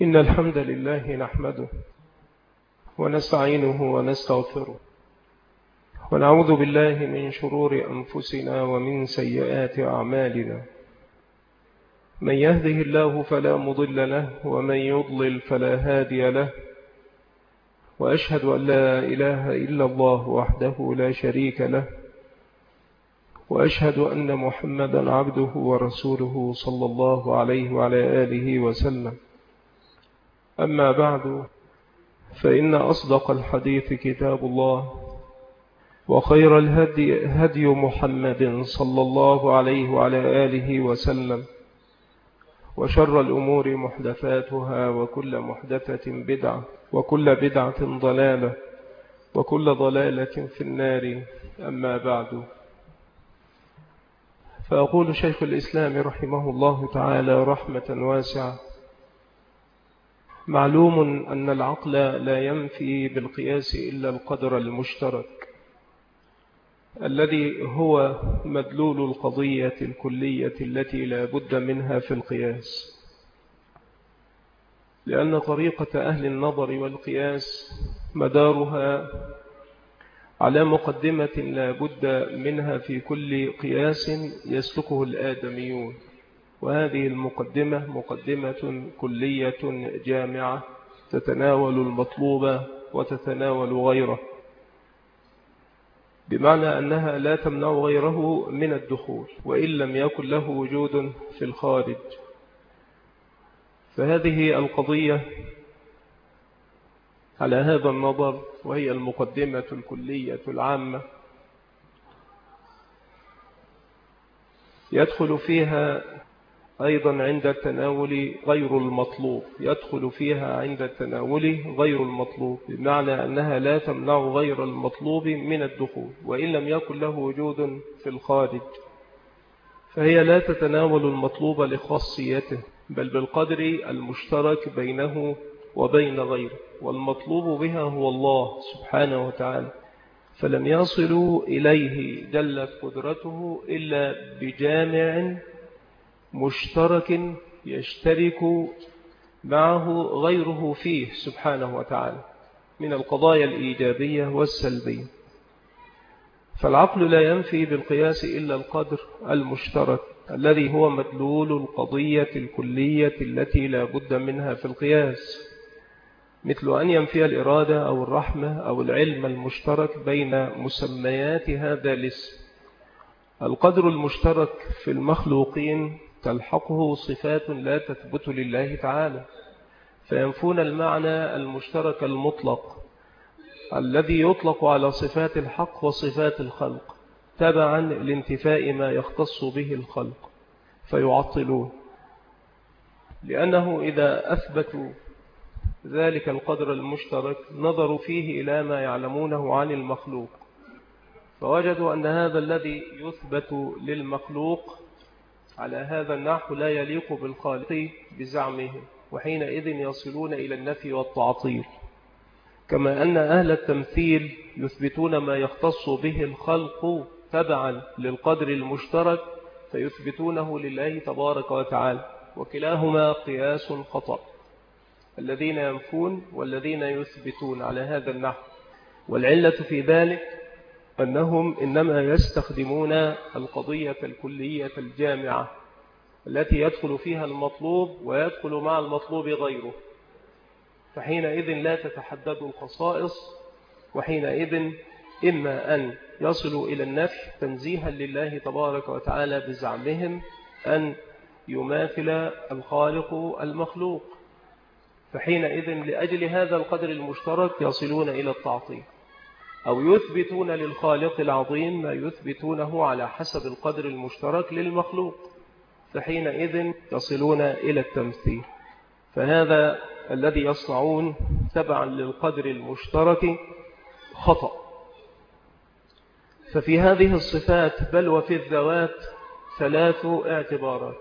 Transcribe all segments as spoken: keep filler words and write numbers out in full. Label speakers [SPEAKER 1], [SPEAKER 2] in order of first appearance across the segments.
[SPEAKER 1] إن الحمد لله نحمده ونستعينه ونستغفره ونعوذ بالله من شرور أنفسنا ومن سيئات أعمالنا. من يهده الله فلا مضل له ومن يضلل فلا هادي له، وأشهد أن لا إله إلا الله وحده لا شريك له، وأشهد أن محمدا عبده ورسوله صلى الله عليه وعلى آله وسلم. أما بعد، فإن أصدق الحديث كتاب الله، وخير الهدي هدي محمد صلى الله عليه وعلى آله وسلم، وشر الأمور محدثاتها، وكل محدثة بدعة، وكل بدعة ضلالة، وكل ضلالة في النار. أما بعد، فأقول شيخ الإسلام رحمه الله تعالى رحمة واسعة: معلوم أن العقل لا ينفي بالقياس إلا القدر المشترك الذي هو مدلول القضية الكلية التي لا بد منها في القياس، لأن طريقة أهل النظر والقياس مدارها على مقدمة لا بد منها في كل قياس يسلكه الآدميون، وهذه المقدمة مقدمة كلية جامعة تتناول المطلوب وتتناول غيره، بمعنى أنها لا تمنع غيره من الدخول وإن لم يكن له وجود في الخارج. فهذه القضية على هذا النظر، وهي المقدمة الكلية العامة، يدخل فيها أيضا عند التناول غير المطلوب يدخل فيها عند التناول غير المطلوب بمعنى أنها لا تمنع غير المطلوب من الدخول وإن لم يكن له وجود في الخارج، فهي لا تتناول المطلوب لخاصيته، بل بالقدر المشترك بينه وبين غيره، والمطلوب بها هو الله سبحانه وتعالى، فلم يصلوا إليه جلت قدرته إلا بجامع مشترك يشترك معه غيره فيه سبحانه وتعالى من القضايا الإيجابية والسلبية. فالعقل لا ينفي بالقياس إلا القدر المشترك الذي هو مدلول القضية الكلية التي لا بد منها في القياس، مثل أن ينفي الإرادة أو الرحمة أو العلم المشترك بين مسميات هذا الاسم. القدر المشترك في المخلوقين تلحقه صفات لا تثبت لله تعالى، فينفون المعنى المشترك المطلق الذي يطلق على صفات الحق وصفات الخلق تبعا لانتفاء ما يختص به الخلق، فيعطلون، لأنه إذا أثبتوا ذلك القدر المشترك نظروا فيه إلى ما يعلمونه عن المخلوق، فوجدوا أن هذا الذي يثبت للمخلوق على هذا النحو لا يليق بالخالق بزعمه، وحينئذ يصلون إلى النفي والتعطيل. كما أن أهل التمثيل يثبتون ما يختص به الخلق تبعا للقدر المشترك فيثبتونه لله تبارك وتعالى، وكلاهما قياس خطأ، الذين ينفون والذين يثبتون على هذا النحو. والعلة في ذلك أنهم إنما يستخدمون القضية الكلية الجامعة التي يدخل فيها المطلوب ويدخل مع المطلوب غيره، فحينئذ لا تتحدد الخصائص، وحينئذ إما أن يصلوا إلى النفي تنزيها لله تبارك وتعالى بزعمهم أن يماثل الخالق المخلوق، فحينئذ لأجل هذا القدر المشترك يصلون إلى التعطيل، أو يثبتون للخالق العظيم ما يثبتونه على حسب القدر المشترك للمخلوق، فحينئذ يصلون إلى التمثيل. فهذا الذي يصنعون تبعا للقدر المشترك خطأ. ففي هذه الصفات بل وفي الذوات ثلاث اعتبارات: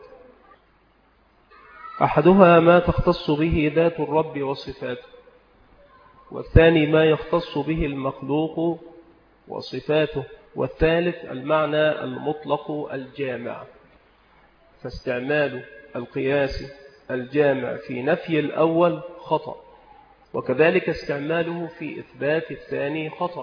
[SPEAKER 1] أحدها ما تختص به ذات الرب وصفاته، والثاني ما يختص به المخلوق وصفاته، والثالث المعنى المطلق الجامع. فاستعمال القياس الجامع في نفي الأول خطأ، وكذلك استعماله في إثبات الثاني خطأ،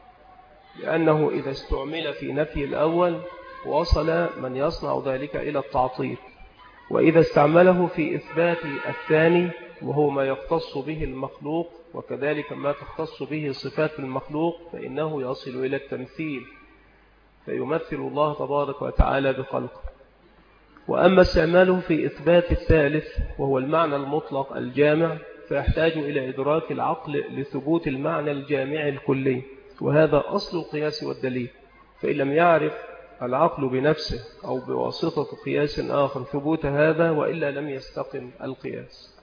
[SPEAKER 1] لأنه إذا استعمل في نفي الأول وصل من يصنع ذلك إلى التعطيل، وإذا استعمله في إثبات الثاني وهو ما يختص به المخلوق وكذلك ما تختص به صفات المخلوق فإنه يصل إلى التمثيل، فيمثل الله تبارك وتعالى بخلقه. وأما استعماله في إثبات الثالث وهو المعنى المطلق الجامع فيحتاج إلى إدراك العقل لثبوت المعنى الجامع الكلي، وهذا أصل القياس والدليل. فإن لم يعرف العقل بنفسه أو بواسطة قياس آخر ثبوت هذا وإلا لم يستقم القياس.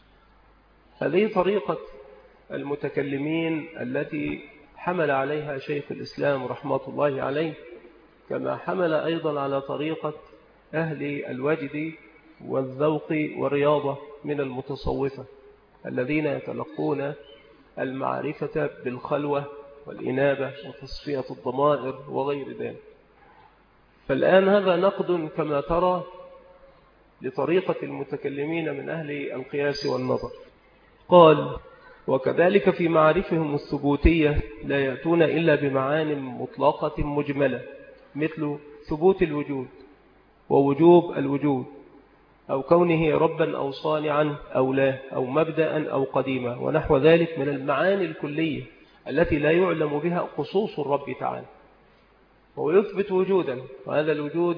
[SPEAKER 1] هذه طريقة المتكلمين التي حمل عليها شيخ الإسلام رحمة الله عليه، كما حمل أيضا على طريقة أهل الوجد والذوق والرياضة من المتصوفة الذين يتلقون المعرفة بالخلوة والإنابة وتصفية الضمائر وغير ذلك. فالآن هذا نقد كما ترى لطريقة المتكلمين من أهل القياس والنظر. قال: وكذلك في معارفهم الثبوتية لا يأتون إلا بمعان مطلقة مجملة، مثل ثبوت الوجود ووجوب الوجود، أو كونه ربا أو صانعا أو لا، أو مبدأ أو قديما، ونحو ذلك من المعاني الكلية التي لا يعلم بها خصوص الرب تعالى. وهو يثبت وجودا، وهذا الوجود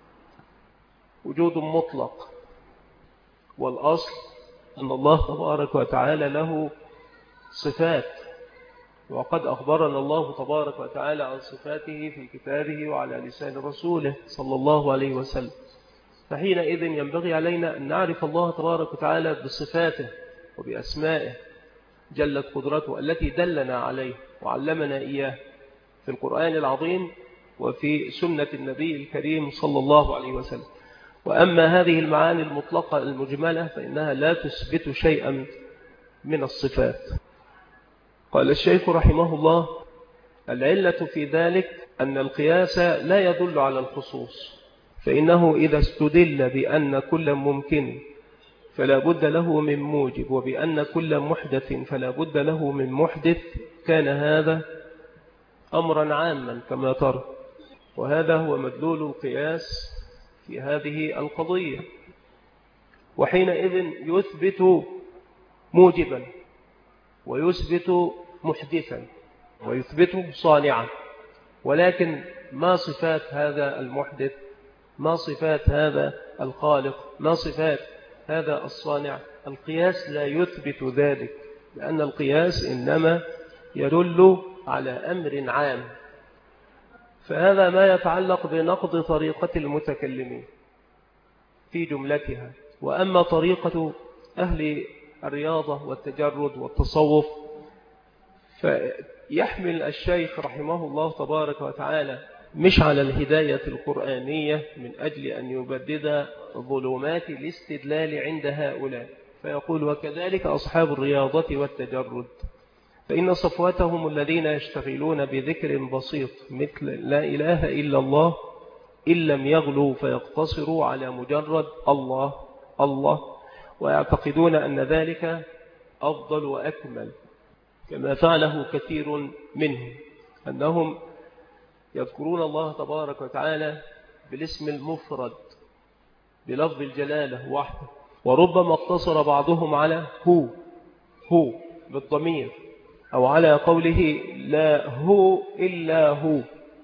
[SPEAKER 1] وجود مطلق، والأصل أن الله تبارك وتعالى له صفات، وقد أخبرنا الله تبارك وتعالى عن صفاته في كتابه وعلى لسان رسوله صلى الله عليه وسلم. فحينئذ ينبغي علينا أن نعرف الله تبارك وتعالى بصفاته وبأسمائه جلت قدرته التي دلنا عليه وعلمنا إياه في القرآن العظيم وفي سنة النبي الكريم صلى الله عليه وسلم. وأما هذه المعاني المطلقة المجملة فإنها لا تثبت شيئا من الصفات. قال الشيخ رحمه الله: العلة في ذلك أن القياس لا يدل على الخصوص، فإنه إذا استدل بأن كل ممكن فلا بد له من موجب، وبأن كل محدث فلا بد له من محدث، كان هذا أمرا عاما كما ترى، وهذا هو مدلول القياس في هذه القضية. وحينئذ يثبت موجبا ويثبت محدثا ويثبت صانعا، ولكن ما صفات هذا المحدث؟ ما صفات هذا الخالق؟ ما صفات هذا الصانع؟ القياس لا يثبت ذلك، لأن القياس إنما يدل على أمر عام. فهذا ما يتعلق بنقض طريقة المتكلمين في جملتها. وأما طريقة أهل الرياضة والتجرد والتصوف فيحمل الشيخ رحمه الله تبارك وتعالى مش على الهداية القرآنية من أجل أن يبدد ظلمات الاستدلال عند هؤلاء، فيقول: وكذلك أصحاب الرياضة والتجرد فإن صفوتهم الذين يشتغلون بذكر بسيط مثل لا إله إلا الله إن لم يغلوا فيقتصروا على مجرد الله الله، ويعتقدون أن ذلك أفضل وأكمل، كما فعله كثير منهم، أنهم يذكرون الله تبارك وتعالى بالاسم المفرد بلفظ الجلالة وحده، وربما اقتصر بعضهم على هو هو بالضمير، أو على قوله لا هو إلا هو،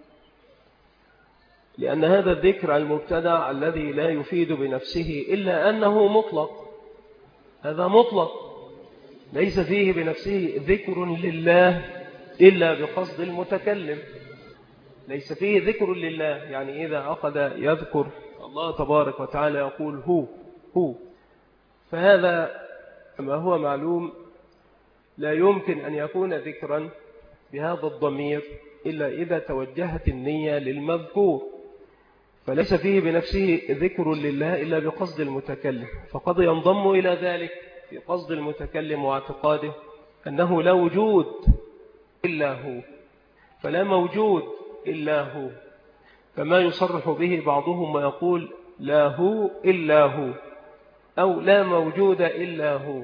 [SPEAKER 1] لأن هذا الذكر المبتدع الذي لا يفيد بنفسه إلا أنه مطلق، هذا مطلق ليس فيه بنفسه ذكر لله إلا بقصد المتكلم، ليس فيه ذكر لله. يعني إذا أخذ يذكر الله تبارك وتعالى يقول هو هو، فهذا كما هو معلوم لا يمكن أن يكون ذكرا بهذا الضمير إلا إذا توجهت النية للمذكور، فليس فيه بنفسه ذكر لله إلا بقصد المتكلم، فقد ينضم إلى ذلك في قصد المتكلم واعتقاده أنه لا وجود إلا هو، فلا موجود إلا هو، كما يصرح به بعضهم ويقول لا هو إلا هو، أو لا موجود إلا هو.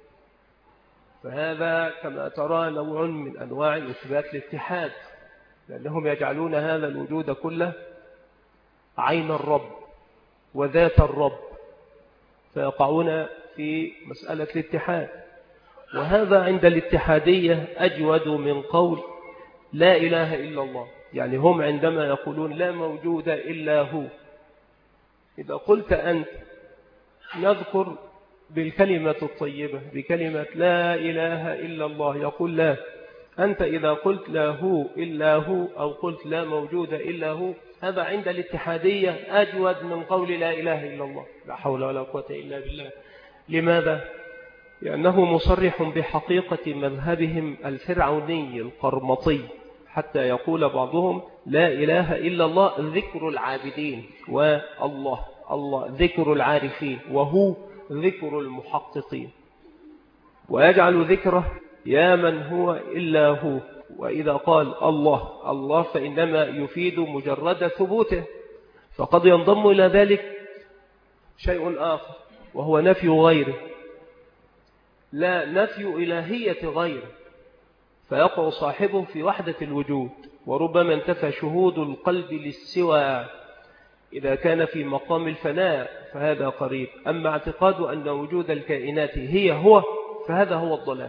[SPEAKER 1] فهذا كما ترى نوع من أنواع إثبات الاتحاد، لأنهم يجعلون هذا الوجود كله عين الرب وذات الرب، فيقعون في مسألة الاتحاد. وهذا عند الاتحادية أجود من قول لا إله إلا الله. يعني هم عندما يقولون لا موجود إلا هو، إذا قلت أنت نذكر بالكلمة الطيبة بكلمة لا إله إلا الله، يقول لا. أنت إذا قلت لا هو إلا هو أو قلت لا موجود إلا هو، هذا عند الاتحادية أجود من قول لا إله إلا الله، لا حول ولا قوة إلا بالله. لماذا؟ لأنه مصرح بحقيقة مذهبهم الفرعوني القرمطي، حتى يقول بعضهم لا إله إلا الله ذكر العابدين، والله الله ذكر العارفين، وهو ذكر المحققين. ويجعل ذكره يا من هو إلا هو. وإذا قال الله الله فإنما يفيد مجرد ثبوته، فقد ينضم إلى ذلك شيء آخر وهو نفي غيره، لا نفي إلهية غيره، فيقع صاحبه في وحدة الوجود. وربما انتفى شهود القلب للسوى إذا كان في مقام الفناء، فهذا قريب. أما اعتقاد أن وجود الكائنات هي هو، فهذا هو الضلال،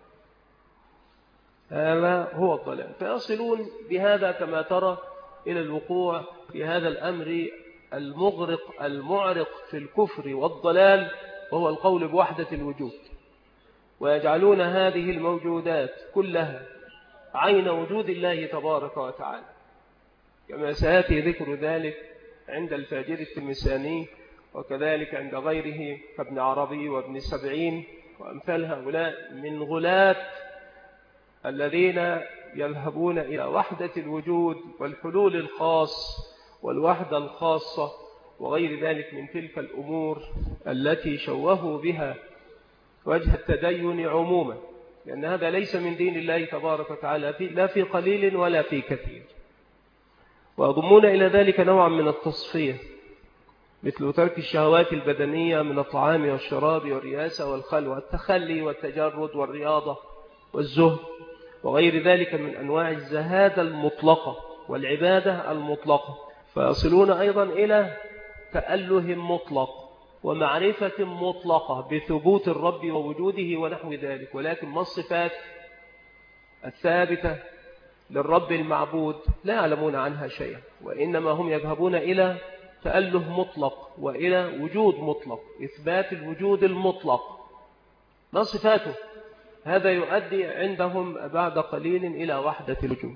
[SPEAKER 1] هذا هو الضلال. فيصلون بهذا كما ترى إلى الوقوع في هذا الأمر المغرق المعرق في الكفر والضلال، وهو القول بوحدة الوجود. ويجعلون هذه الموجودات كلها عين وجود الله تبارك وتعالى، كما سيأتي ذكر ذلك عند الفاجر التلمساني، وكذلك عند غيره كابن عربي وابن سبعين وأمثال هؤلاء من غلاة الذين يذهبون إلى وحدة الوجود والحلول الخاص والوحدة الخاصة وغير ذلك من تلك الأمور التي شوهوا بها وجه التدين عموما، لأن هذا ليس من دين الله تبارك وتعالى لا في قليل ولا في كثير. ويضمون إلى ذلك نوعا من التصفية، مثل ترك الشهوات البدنية من الطعام والشراب والرياسة والخلوة، التخلي والتجرد والرياضة والزهد وغير ذلك من أنواع الزهادة المطلقة والعبادة المطلقة. فيصلون أيضا إلى تأله مطلق ومعرفة مطلقة بثبوت الرب ووجوده ونحو ذلك، ولكن ما الصفات الثابتة للرب المعبود لا يعلمون عنها شيئا، وإنما هم يذهبون إلى تأله مطلق وإلى وجود مطلق، إثبات الوجود المطلق. ما صفاته؟ هذا يؤدي عندهم بعد قليل إلى وحدة الوجود.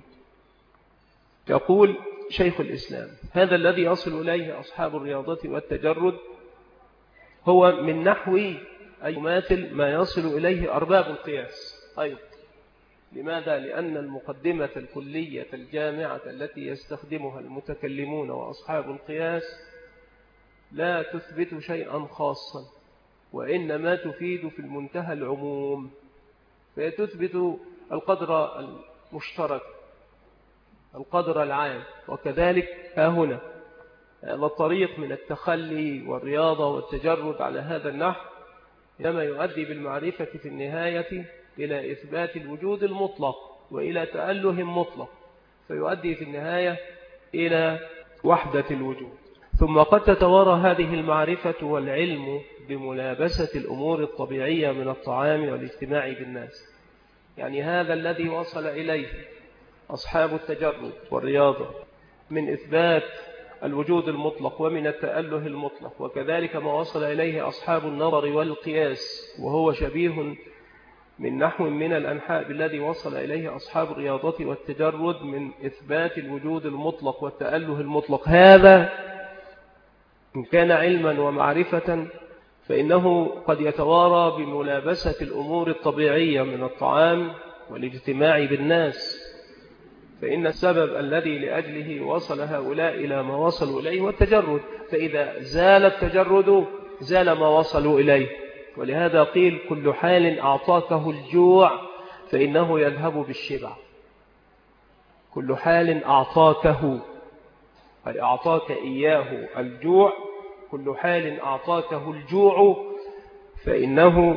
[SPEAKER 1] يقول شيخ الإسلام هذا الذي يصل إليه أصحاب الرياضة والتجرد هو من نحو أي يماثل ما يصل إليه أرباب القياس أيضا. لماذا؟ لأن المقدمة الكلية الجامعة التي يستخدمها المتكلمون وأصحاب القياس لا تثبت شيئا خاصا، وإنما تفيد في المنتهى العموم، فتثبت القدر المشترك القدر العام. وكذلك ها هنا هذا الطريق من التخلي والرياضة والتجرد على هذا النحو إنما يؤدي بالمعرفة في النهاية إلى إثبات الوجود المطلق وإلى تأله مطلق، فيؤدي في النهاية إلى وحدة الوجود. ثم قد تتوارى هذه المعرفة والعلم بملابسة الأمور الطبيعية من الطعام والاجتماع بالناس. يعني هذا الذي وصل إليه أصحاب التجرد والرياضة من إثبات الوجود المطلق ومن التأله المطلق، وكذلك ما وصل إليه أصحاب النظر والقياس وهو شبيه من نحو من الأنحاء بالذي وصل إليه أصحاب الرياضة والتجرد من إثبات الوجود المطلق والتأله المطلق. هذا إن كان علما ومعرفة فإنه قد يتوارى بملابسة الأمور الطبيعية من الطعام والاجتماع بالناس، فإن السبب الذي لأجله وصل هؤلاء إلى ما وصلوا إليه والتجرد، فإذا زال التجرد زال ما وصلوا إليه. ولهذا قيل كل حال أعطاكه الجوع فإنه يذهب بالشبع. كل حال أعطاكه أي أعطاك إياه الجوع، كل حال أعطاكه الجوع فإنه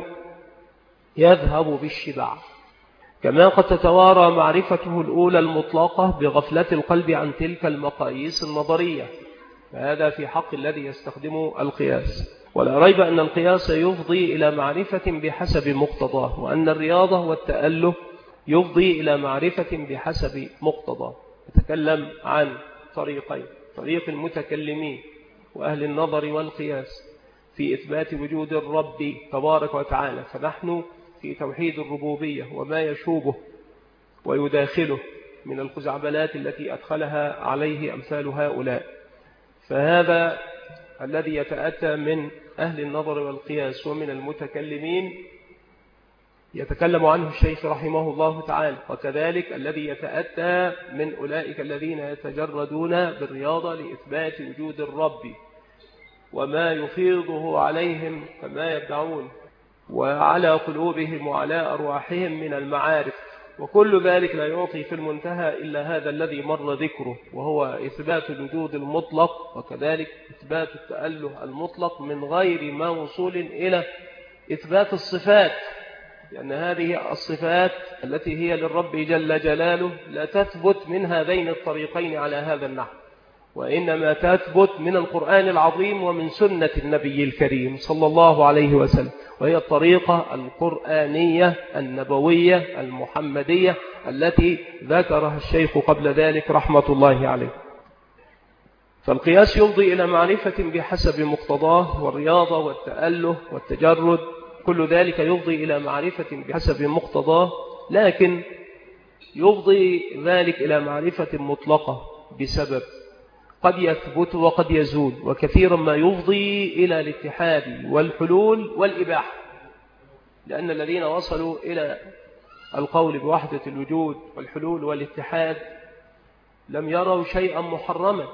[SPEAKER 1] يذهب بالشبع، كما قد تتوارى معرفته الأولى المطلقة بغفلة القلب عن تلك المقاييس النظرية، فهذا في حق الذي يستخدم القياس. ولا ريب أن القياس يفضي إلى معرفة بحسب مقتضاه، وأن الرياضة والتأله يفضي إلى معرفة بحسب مقتضاه. نتكلم عن طريقين: طريق المتكلمين وأهل النظر والقياس في إثبات وجود الرب تبارك وتعالى، فنحن في توحيد الربوبية وما يشوبه ويداخله من الخزعبلات التي أدخلها عليه أمثال هؤلاء. فهذا الذي يتأتى من أهل النظر والقياس ومن المتكلمين يتكلم عنه الشيخ رحمه الله تعالى، وكذلك الذي يتأتى من أولئك الذين يتجردون بالرياضة لإثبات وجود الرب وما يفيضه عليهم كما يدعون وعلى قلوبهم وعلى أرواحهم من المعارف. وكل ذلك لا يعطي في المنتهى إلا هذا الذي مر ذكره، وهو إثبات الوجود المطلق وكذلك إثبات التأله المطلق من غير ما وصول إلى إثبات الصفات، لأن هذه الصفات التي هي للرب جل جلاله لا تثبت من هذين الطريقين على هذا النحو، وإنما تثبت من القرآن العظيم ومن سنة النبي الكريم صلى الله عليه وسلم، وهي الطريقة القرآنية النبوية المحمدية التي ذكرها الشيخ قبل ذلك رحمة الله عليه. فالقياس يفضي إلى معرفة بحسب مقتضاه، والرياضة والتأله والتجرد كل ذلك يفضي إلى معرفة بحسب مقتضاه، لكن يفضي ذلك إلى معرفة مطلقة بسبب قد يثبت وقد يزول، وكثيرا ما يفضي إلى الاتحاد والحلول والإباحة، لأن الذين وصلوا إلى القول بوحدة الوجود والحلول والاتحاد لم يروا شيئا محرما،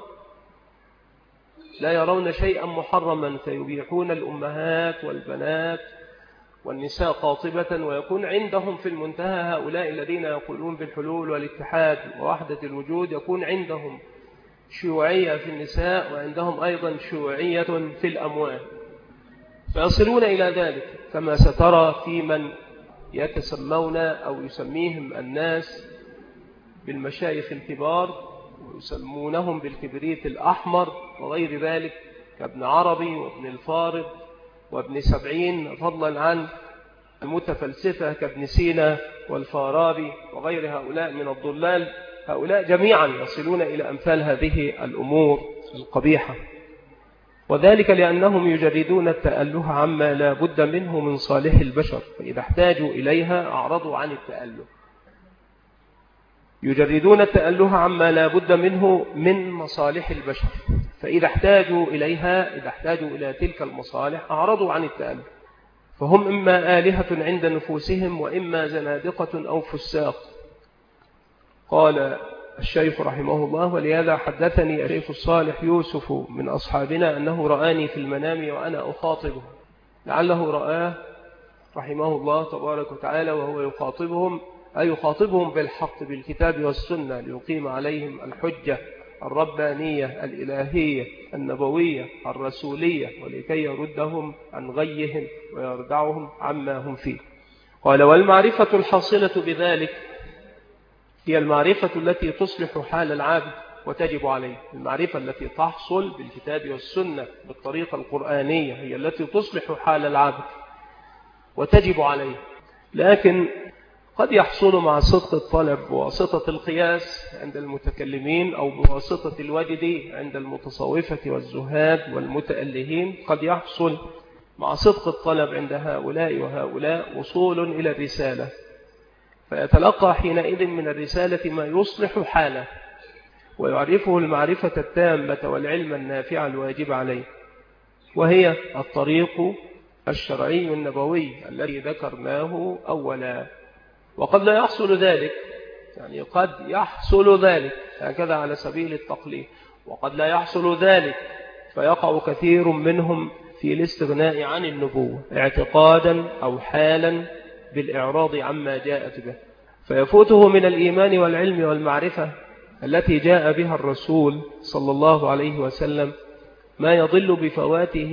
[SPEAKER 1] لا يرون شيئا محرما، فيبيحون الأمهات والبنات والنساء قاطبة، ويكون عندهم في المنتهى هؤلاء الذين يقولون بالحلول والاتحاد ووحدة الوجود يكون عندهم شيوعية في النساء، وعندهم أيضا شيوعية في الأموال، فيصلون إلى ذلك كما سترى في من يتسمون أو يسميهم الناس بالمشايخ الكبار ويسمونهم بالكبريت الأحمر وغير ذلك، كابن عربي وابن الفارض وابن سبعين، فضلا عن المتفلسفة كابن سينا والفارابي وغير هؤلاء من الضلال. هؤلاء جميعا يصلون إلى أمثال هذه الأمور القبيحة، وذلك لأنهم يجردون التأله عما لا بد منه من صالح البشر، فإذا احتاجوا إليها أعرضوا عن التأله. يجردون التأله عما لا بد منه من مصالح البشر، فإذا احتاجوا إليها إذا احتاجوا إلى تلك المصالح أعرضوا عن التأله، فهم إما آلهة عند نفوسهم وإما زنادقة أو فساق. قال الشيخ رحمه الله: ولهذا حدثني الشيخ الصالح يوسف من أصحابنا أنه رآني في المنام وأنا أخاطبه، لعله رآه رحمه الله تبارك وتعالى وهو يخاطبهم، أي يخاطبهم بالحق بالكتاب والسنة ليقيم عليهم الحجة الربانية الإلهية النبوية الرسولية، ولكي يردهم عن غيهم ويردعهم عما هم فيه. قال: والمعرفة الحاصلة بذلك هي المعرفة التي تصلح حال العابد وتجب عليه. المعرفة التي تحصل بالكتاب والسنة بالطريقة القرآنية هي التي تصلح حال العابد وتجب عليه، لكن قد يحصل مع صدق الطلب بواسطة القياس عند المتكلمين أو بواسطة الوجد عند المتصوفة والزهاد والمتألهين، قد يحصل مع صدق الطلب عند هؤلاء وهؤلاء وصول إلى الرسالة، فيتلقى حينئذ من الرسالة ما يصلح حاله ويعرفه المعرفة التامة والعلم النافع الواجب عليه، وهي الطريق الشرعي النبوي الذي ذكرناه أولا. وقد لا يحصل ذلك، يعني قد يحصل ذلك هكذا على سبيل التقليد، وقد لا يحصل ذلك فيقع كثير منهم في الاستغناء عن النبوة اعتقادا أو حالا بالإعراض عما جاءت به، فيفوته من الإيمان والعلم والمعرفة التي جاء بها الرسول صلى الله عليه وسلم ما يضل بفواته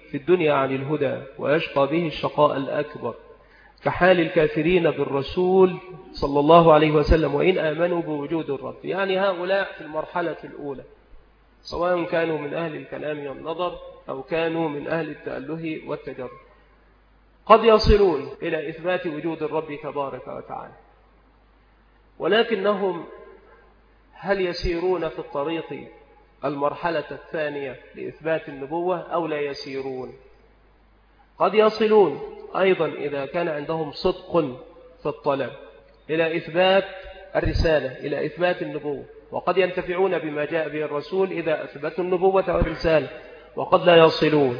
[SPEAKER 1] في الدنيا عن الهدى ويشقى به الشقاء الأكبر، كحال الكافرين بالرسول صلى الله عليه وسلم وإن آمنوا بوجود الرب. يعني هؤلاء في المرحلة الأولى سواء كانوا من أهل الكلام والنظر أو كانوا من أهل التأله والتجرد قد يصلون إلى إثبات وجود الرب تبارك وتعالى، ولكنهم هل يسيرون في الطريق المرحلة الثانية لإثبات النبوة أو لا يسيرون؟ قد يصلون أيضا إذا كان عندهم صدق في الطلب إلى إثبات الرسالة، إلى إثبات النبوة، وقد ينتفعون بما جاء به الرسول إذا أثبتوا النبوة والرسالة، وقد لا يصلون.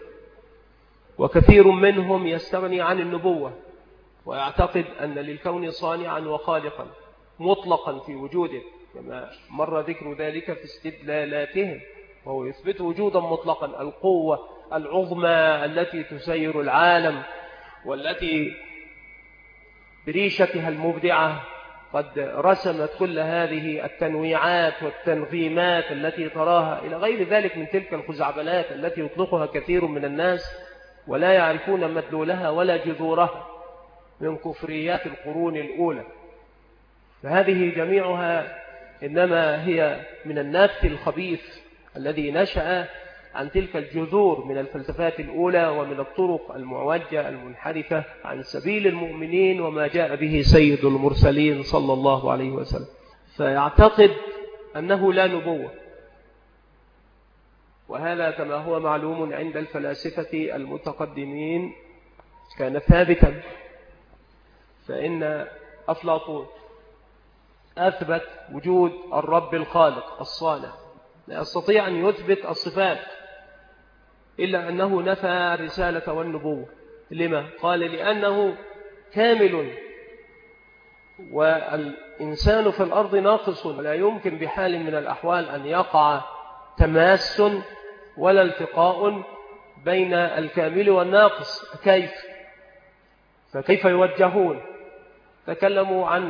[SPEAKER 1] وكثير منهم يستغني عن النبوة ويعتقد أن للكون صانعا وخالقا مطلقا في وجوده، كما مر ذكر ذلك في استدلالاتهم، وهو يثبت وجودا مطلقا، القوة العظمى التي تسير العالم والتي بريشتها المبدعة قد رسمت كل هذه التنويعات والتنظيمات التي تراها إلى غير ذلك من تلك الخزعبلات التي يطلقها كثير من الناس ولا يعرفون مدلولها ولا جذورها من كفريات القرون الأولى. فهذه جميعها إنما هي من النفس الخبيث الذي نشأ عن تلك الجذور من الفلسفات الأولى ومن الطرق المعوجة المنحرفة عن سبيل المؤمنين وما جاء به سيد المرسلين صلى الله عليه وسلم، فيعتقد أنه لا نبوة. وهذا كما هو معلوم عند الفلاسفة المتقدمين كان ثابتا، فإن أفلاطون أثبت وجود الرب الخالق الصانع، لا يستطيع أن يثبت الصفات إلا أنه نفى الرسالة والنبوة. لما؟ قال لأنه كامل والإنسان في الأرض ناقص، ولا يمكن بحال من الأحوال أن يقع تماس ولا التقاء بين الكامل والناقص. كيف؟ فكيف يوجهون؟ تكلموا عن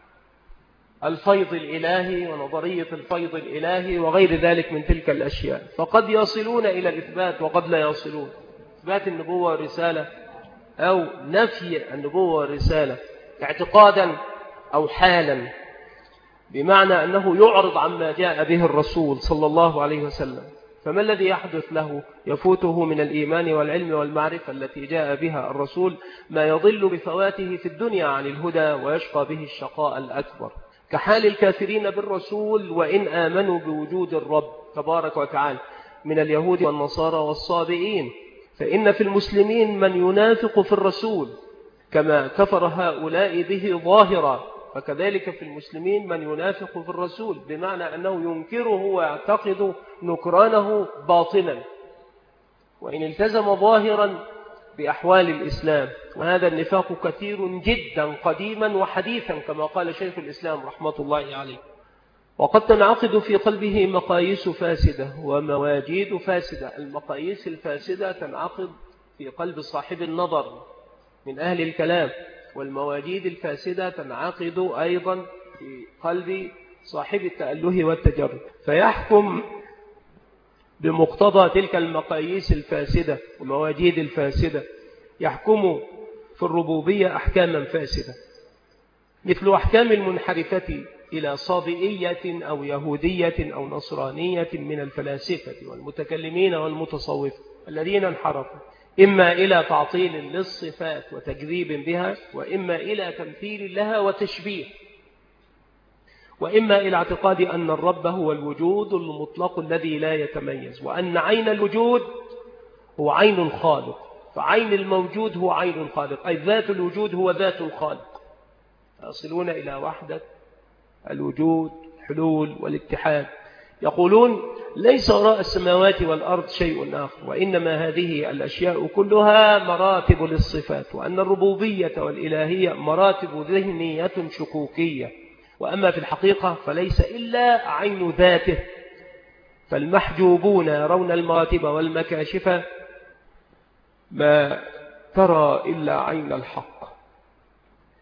[SPEAKER 1] الفيض الإلهي ونظرية الفيض الإلهي وغير ذلك من تلك الأشياء، فقد يصلون إلى الإثبات وقد لا يصلون، إثبات النبوة والرسالة أو نفي النبوة والرسالة اعتقادا أو حالا، بمعنى أنه يعرض عما جاء به الرسول صلى الله عليه وسلم. فما الذي يحدث له؟ يفوته من الإيمان والعلم والمعرفة التي جاء بها الرسول ما يضل بفواته في الدنيا عن الهدى ويشقى به الشقاء الأكبر، كحال الكافرين بالرسول وإن آمنوا بوجود الرب تبارك وتعالى من اليهود والنصارى والصابئين. فإن في المسلمين من ينافق في الرسول كما كفر هؤلاء به ظاهرا، فكذلك في المسلمين من ينافق في الرسول، بمعنى أنه ينكره ويعتقد نكرانه باطنا وإن التزم ظاهرا بأحوال الإسلام. وهذا النفاق كثير جدا قديما وحديثا كما قال شيخ الإسلام رحمة الله عليه. وقد تنعقد في قلبه مقاييس فاسدة ومواجيد فاسدة. المقاييس الفاسدة تنعقد في قلب صاحب النظر من أهل الكلام، والمواجيد الفاسدة تنعقد أيضا في قلب صاحب التأله والتجرد، فيحكم بمقتضى تلك المقاييس الفاسدة والمواجيد الفاسدة، يحكم في الربوبية أحكاما فاسدة مثل أحكام المنحرفة إلى صابئية أو يهودية أو نصرانية من الفلاسفة والمتكلمين والمتصوفة الذين انحرفوا إما إلى تعطيل للصفات وتكذيب بها، وإما إلى تمثيل لها وتشبيه، وإما إلى اعتقاد أن الرب هو الوجود المطلق الذي لا يتميز، وأن عين الوجود هو عين الخالق، فعين الموجود هو عين الخالق، أي ذات الوجود هو ذات الخالق. يصلون إلى وحدة الوجود حلول والاتحاد. يقولون ليس وراء السماوات والأرض شيء آخر، وإنما هذه الأشياء كلها مراتب للصفات، وأن الربوبية والإلهية مراتب ذهنية شكوكية، وأما في الحقيقة فليس إلا عين ذاته. فالمحجوبون يرون المراتب والمكاشف ما ترى إلا عين الحق.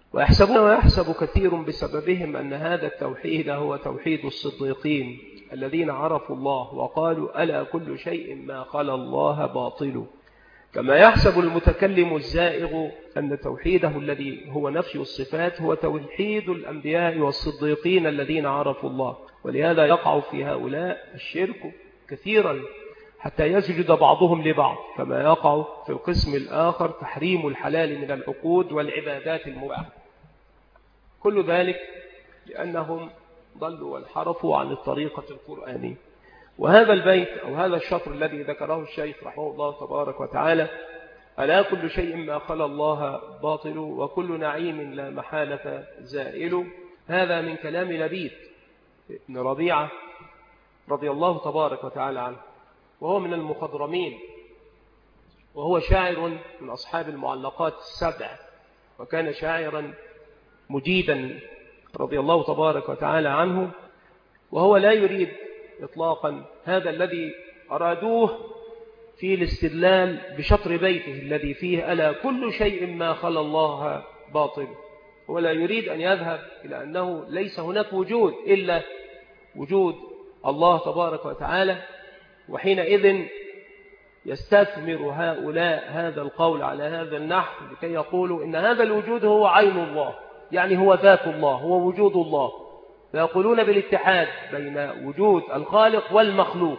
[SPEAKER 1] ويحسبون ويحسب كثير بسببهم أن هذا التوحيد هو توحيد الصديقين الذين عرفوا الله وقالوا ألا كل شيء ما خلا الله باطل، كما يحسب المتكلم الزائغ أن توحيده الذي هو نفي الصفات هو توحيد الأنبياء والصديقين الذين عرفوا الله. ولهذا يقع في هؤلاء الشرك كثيرا حتى يسجد بعضهم لبعض، كما يقع في القسم الآخر تحريم الحلال من العقود والعبادات المباحة. كل ذلك لأنهم ضلوا وانحرفوا عن الطريقة القرآنية. وهذا البيت أو هذا الشطر الذي ذكره الشيخ رحمه الله تبارك وتعالى، ألا كل شيء ما خلا الله باطل وكل نعيم لا محالة زائل، هذا من كلام لبيد بن ربيعة رضي الله تبارك وتعالى عنه، وهو من المخضرمين، وهو شاعر من أصحاب المعلقات السبع، وكان شاعرا مجيدا رضي الله تبارك وتعالى عنه. وهو لا يريد إطلاقا هذا الذي أرادوه في الاستدلال بشطر بيته الذي فيه ألا كل شيء ما خلا الله باطل، ولا يريد أن يذهب إلى أنه ليس هناك وجود إلا وجود الله تبارك وتعالى. وحينئذ يستثمر هؤلاء هذا القول على هذا النحو لكي يقولوا إن هذا الوجود هو عين الله، يعني هو ذات الله، هو وجود الله، فيقولون بالاتحاد بين وجود الخالق والمخلوق،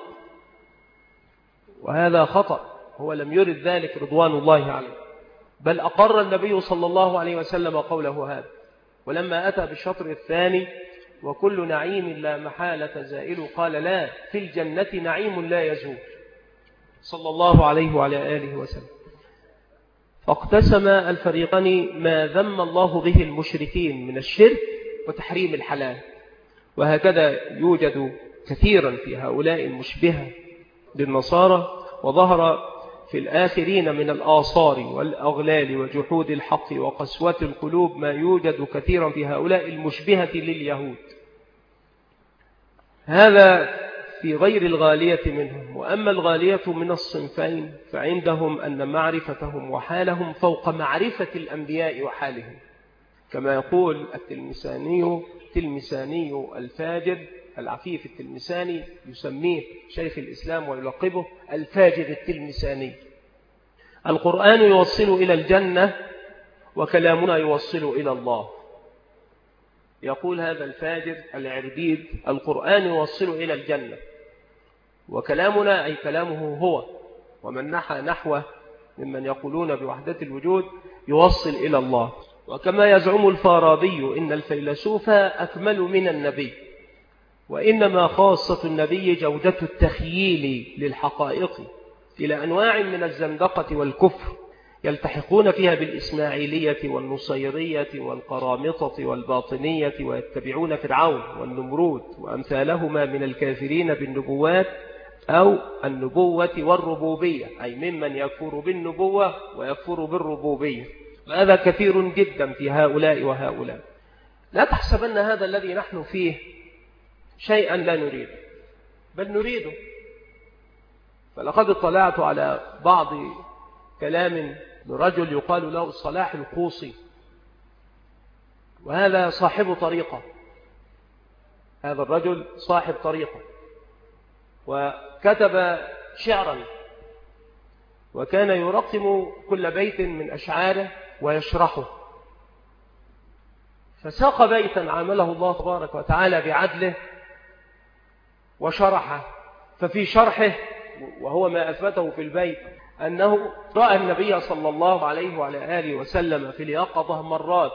[SPEAKER 1] وهذا خطأ. هو لم يرد ذلك رضوان الله عليه، بل أقر النبي صلى الله عليه وسلم قوله هذا. ولما أتى بالشطر الثاني وكل نعيم لا محالة زائل، قال لا، في الجنة نعيم لا يزول، صلى الله عليه وعلى آله وسلم. فاقتسم الفريقان ما ذم الله به المشركين من الشرك وتحريم الحلال. وهكذا يوجد كثيرا في هؤلاء المشبهة للنصارى، وظهر في الآخرين من الآثار والأغلال وجحود الحق وقسوة القلوب ما يوجد كثيرا في هؤلاء المشبهة لليهود. هذا في غير الغالية منهم. وأما الغالية من الصنفين فعندهم أن معرفتهم وحالهم فوق معرفة الأنبياء وحالهم، كما يقول التلمساني التلمساني الفاجر العفيف التلمساني، يسميه شيخ الإسلام ويلقبه الفاجر التلمساني: القرآن يوصل إلى الجنة وكلامنا يوصل إلى الله. يقول هذا الفاجر العربيد: القرآن يوصل إلى الجنة، وكلامنا أي كلامه هو، ومن نحى نحوه ممن يقولون بوحدة الوجود يوصل إلى الله. وكما يزعم الفارابي إن الفيلسوف أكمل من النبي، وإنما خاصة النبي جودة التخييل للحقائق إلى أنواع من الزندقة والكفر يلتحقون فيها بالإسماعيلية والنصيرية والقرامطة والباطنية، ويتبعون فرعون والنمرود وأمثالهما من الكافرين بالنبوات أو النبوة والربوبية، أي ممن يكفر بالنبوة ويكفر بالربوبية. هذا كثير جدا في هؤلاء وهؤلاء. لا تحسبن هذا الذي نحن فيه شيئا لا نريده، بل نريده. فلقد اطلعت على بعض كلام لرجل يقال له الصلاح القوصي، وهذا صاحب طريقة، هذا الرجل صاحب طريقة، وكتب شعرا، وكان يرقم كل بيت من أشعاره ويشرحه. فساق بيتا عامله الله تبارك وتعالى بعدله وشرحه. ففي شرحه، وهو ما أثبته في البيت، أنه رأى النبي صلى الله عليه وعلى آله وسلم في اليقظة مرات،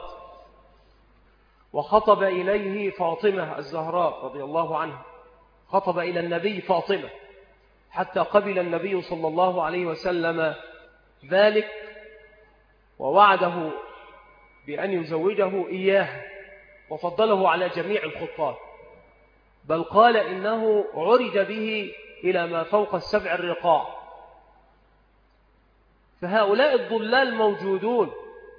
[SPEAKER 1] وخطب إليه فاطمة الزهراء رضي الله عنها، خطب إلى النبي فاطمة حتى قبل النبي صلى الله عليه وسلم ذلك، ووعده بأن يزوجه إياه، وفضله على جميع الخطاب، بل قال إنه عرج به إلى ما فوق السبع الرقاع. فهؤلاء الضلال موجودون،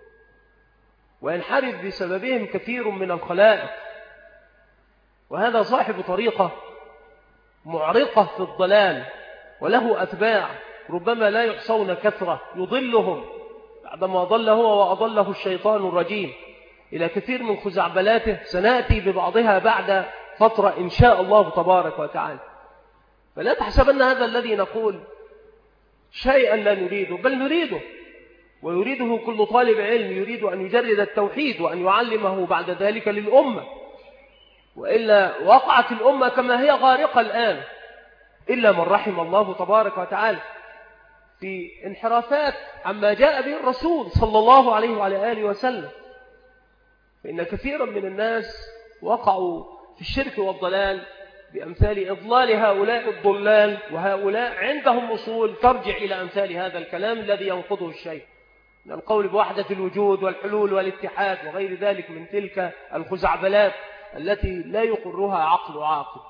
[SPEAKER 1] وينحرف بسببهم كثير من الخلائق. وهذا صاحب طريقة معرقة في الضلال، وله أتباع ربما لا يحصون كثرة، يضلهم بعدما ضل هو وأضله الشيطان الرجيم. إلى كثير من خزعبلاته سنأتي ببعضها بعد فترة إن شاء الله تبارك وتعالى. فلا تحسبن هذا الذي نقول شيئا لا نريده، بل نريده، ويريده كل طالب علم يريد أن يجرد التوحيد وأن يعلمه بعد ذلك للأمة، وإلا وقعت الأمة كما هي غارقة الآن، إلا من رحم الله تبارك وتعالى، في انحرافات عما جاء به الرسول صلى الله عليه وعلى آله وسلم. فإن كثيرا من الناس وقعوا في الشرك والضلال بأمثال إضلال هؤلاء الضلال، وهؤلاء عندهم أصول ترجع إلى أمثال هذا الكلام الذي ينقضه الشيء من القول بوحدة الوجود والحلول والاتحاد وغير ذلك من تلك الخزعبلات التي لا يقرها عقل عاقل.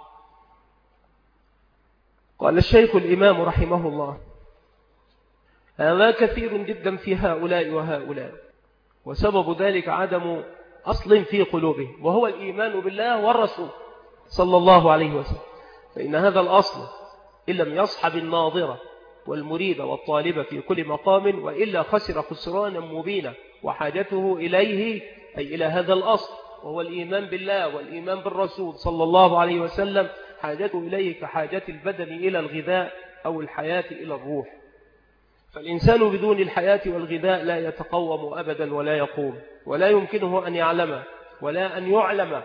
[SPEAKER 1] قال الشيخ الإمام رحمه الله: هذا كثير جدا في هؤلاء وهؤلاء، وسبب ذلك عدم أصل في قلوبهم، وهو الإيمان بالله والرسول صلى الله عليه وسلم. فإن هذا الأصل إن لم يصحب الناظرة والمريد والطالب في كل مقام، وإلا خسر خسرانا مبينا، وحاجته إليه أي إلى هذا الأصل وهو الإيمان بالله والإيمان بالرسول صلى الله عليه وسلم، حاجته إليه كحاجة البدن إلى الغذاء أو الحياة إلى الروح. فالإنسان بدون الحياة والغذاء لا يتقوم أبدا ولا يقوم، ولا يمكنه أن يعلم ولا أن يعلم.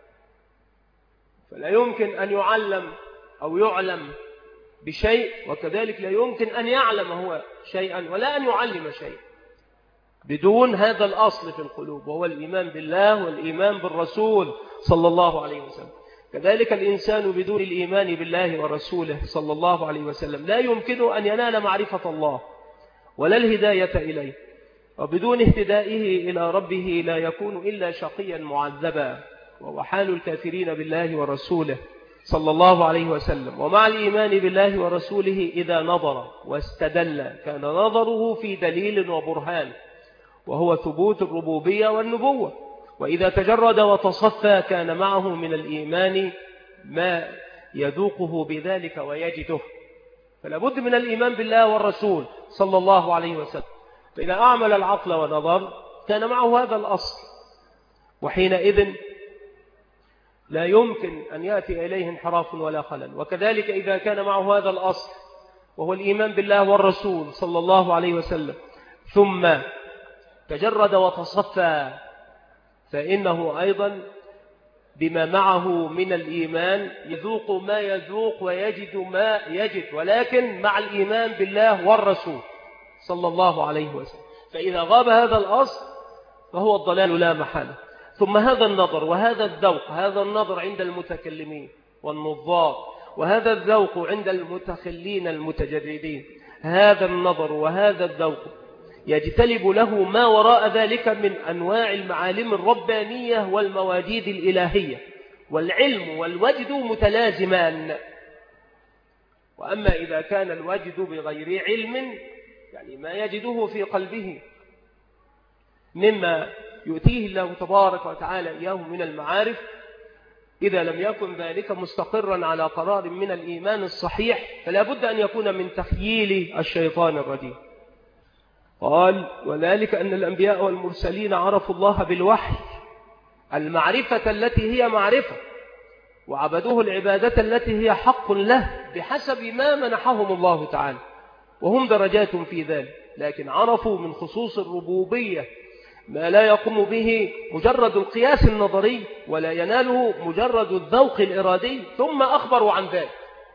[SPEAKER 1] فلا يمكن أن يعلم أو يعلم بشيء، وكذلك لا يمكن أن يعلم هو شيئا ولا أن يعلم شيء بدون هذا الأصل في القلوب، وهو الإيمان بالله والإيمان بالرسول صلى الله عليه وسلم. كذلك الإنسان بدون الإيمان بالله ورسوله صلى الله عليه وسلم لا يمكن أن ينال معرفة الله ولا الهداية إليه، وبدون اهتدائه إلى ربه لا يكون إلا شقيا معذبا، وهو حال الكافرين بالله ورسوله صلى الله عليه وسلم. ومع الإيمان بالله ورسوله إذا نظر واستدل كان نظره في دليل وبرهان، وهو ثبوت الربوبية والنبوة. وإذا تجرد وتصفى كان معه من الإيمان ما يذوقه بذلك ويجده. فلا بد من الإيمان بالله والرسول صلى الله عليه وسلم. فإذا أعمل العقل ونظر كان معه هذا الأصل، وحينئذ لا يمكن أن يأتي إليه انحراف ولا خلل. وكذلك إذا كان معه هذا الأصل وهو الإيمان بالله والرسول صلى الله عليه وسلم ثم تجرد وتصفى، فإنه أيضا بما معه من الإيمان يذوق ما يذوق ويجد ما يجد، ولكن مع الإيمان بالله والرسول صلى الله عليه وسلم. فإذا غاب هذا الأصل فهو الضلال لا محالة. ثم هذا النظر وهذا الذوق، هذا النظر عند المتكلمين والنظار، وهذا الذوق عند المتخلين المتجردين، هذا النظر وهذا الذوق يجتلب له ما وراء ذلك من أنواع المعالم الربانية والمواجيد الإلهية، والعلم والوجد متلازمان. وأما إذا كان الوجد بغير علم، يعني ما يجده في قلبه مما يؤتيه الله تبارك وتعالى إياه من المعارف، إذا لم يكن ذلك مستقرا على قرار من الإيمان الصحيح فلا بد أن يكون من تخييل الشيطان الرجيم. قال: وذلك أن الأنبياء والمرسلين عرفوا الله بالوحي المعرفة التي هي معرفة، وعبدوه العبادة التي هي حق له بحسب ما منحهم الله تعالى، وهم درجات في ذلك، لكن عرفوا من خصوص الربوبية ما لا يقوم به مجرد القياس النظري ولا يناله مجرد الذوق الإرادي، ثم أخبروا عن ذلك،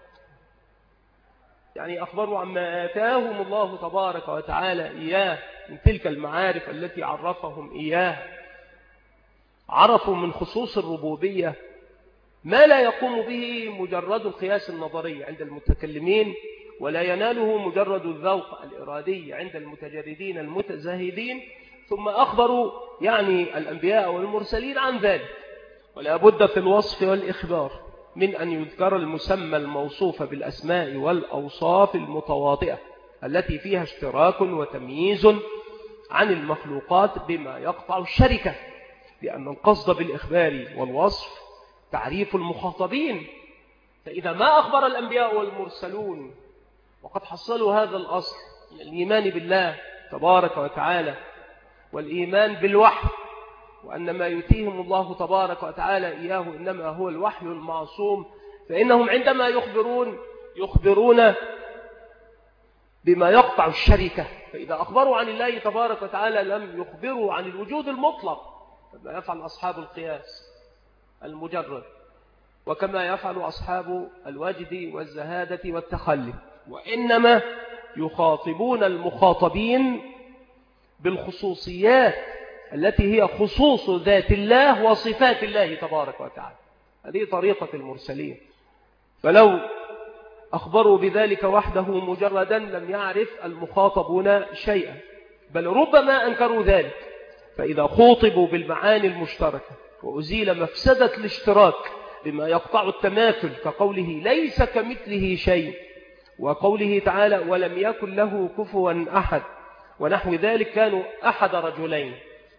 [SPEAKER 1] يعني أخبروا عما آتاهم الله تبارك وتعالى إياه من تلك المعارف التي عرفهم إياه. عرفوا من خصوص الربوبية ما لا يقوم به مجرد القياس النظري عند المتكلمين، ولا يناله مجرد الذوق الإرادي عند المتجردين المتزاهدين. ثم أخبروا يعني الأنبياء والمرسلين عن ذلك. ولا بد في الوصف والإخبار من أن يذكر المسمى الموصوف بالأسماء والأوصاف المتواطئة التي فيها اشتراك وتمييز عن المخلوقات بما يقطع الشركة، لأن القصد بالإخبار والوصف تعريف المخاطبين. فإذا ما أخبر الأنبياء والمرسلون وقد حصلوا هذا الأصل الإيمان بالله تبارك وتعالى والإيمان بالوحي وأن ما يتيهم الله تبارك وتعالى إياه إنما هو الوحي المعصوم، فإنهم عندما يخبرون يخبرون بما يقطع الشركة. فإذا أخبروا عن الله تبارك وتعالى لم يخبروا عن الوجود المطلق كما يفعل أصحاب القياس المجرد، وكما يفعل أصحاب الوجد والزهادة والتخلي، وإنما يخاطبون المخاطبين بالخصوصيات التي هي خصوص ذات الله وصفات الله تبارك وتعالى. هذه طريقة المرسلين، فلو أخبروا بذلك وحده مجردا لم يعرف المخاطبون شيئا، بل ربما أنكروا ذلك. فإذا خوطبوا بالمعاني المشتركة وأزيل مفسدة الاشتراك بما يقطع التماثل كقوله ليس كمثله شيء، وقوله تعالى ولم يكن له كفوا أحد، ونحو ذلك، كانوا أحد رجلين: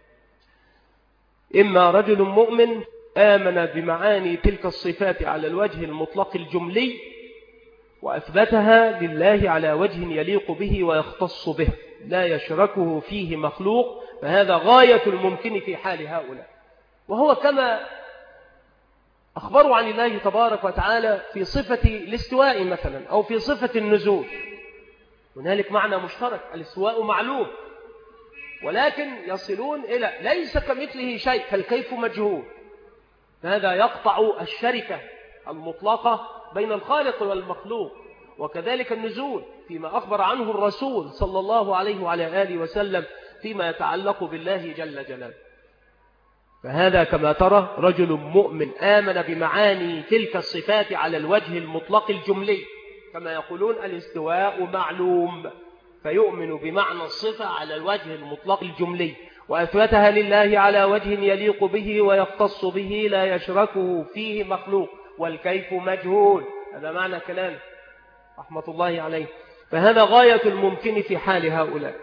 [SPEAKER 1] إما رجل مؤمن آمن بمعاني تلك الصفات على الوجه المطلق الجملي وأثبتها لله على وجه يليق به ويختص به لا يشركه فيه مخلوق، فهذا غاية الممكن في حال هؤلاء. وهو كما أخبروا عن الله تبارك وتعالى في صفة الاستواء مثلا، أو في صفة النزول، هنالك معنى مشترك، الاستواء معلوم، ولكن يصلون إلى ليس كمثله شيء، فالكيف مجهول. هذا يقطع الشركة المطلقة بين الخالق والمخلوق. وكذلك النزول فيما أخبر عنه الرسول صلى الله عليه وعلى آله وسلم فيما يتعلق بالله جل جلاله. فهذا كما ترى رجل مؤمن آمن بمعاني تلك الصفات على الوجه المطلق الجملي، كما يقولون الاستواء معلوم، فيؤمن بمعنى الصفة على الوجه المطلق الجملي وأثبتها لله على وجه يليق به ويختص به لا يشركه فيه مخلوق، والكيف مجهول. هذا معنى كلام رحمة الله عليه. فهذا غاية الممكن في حال هؤلاء.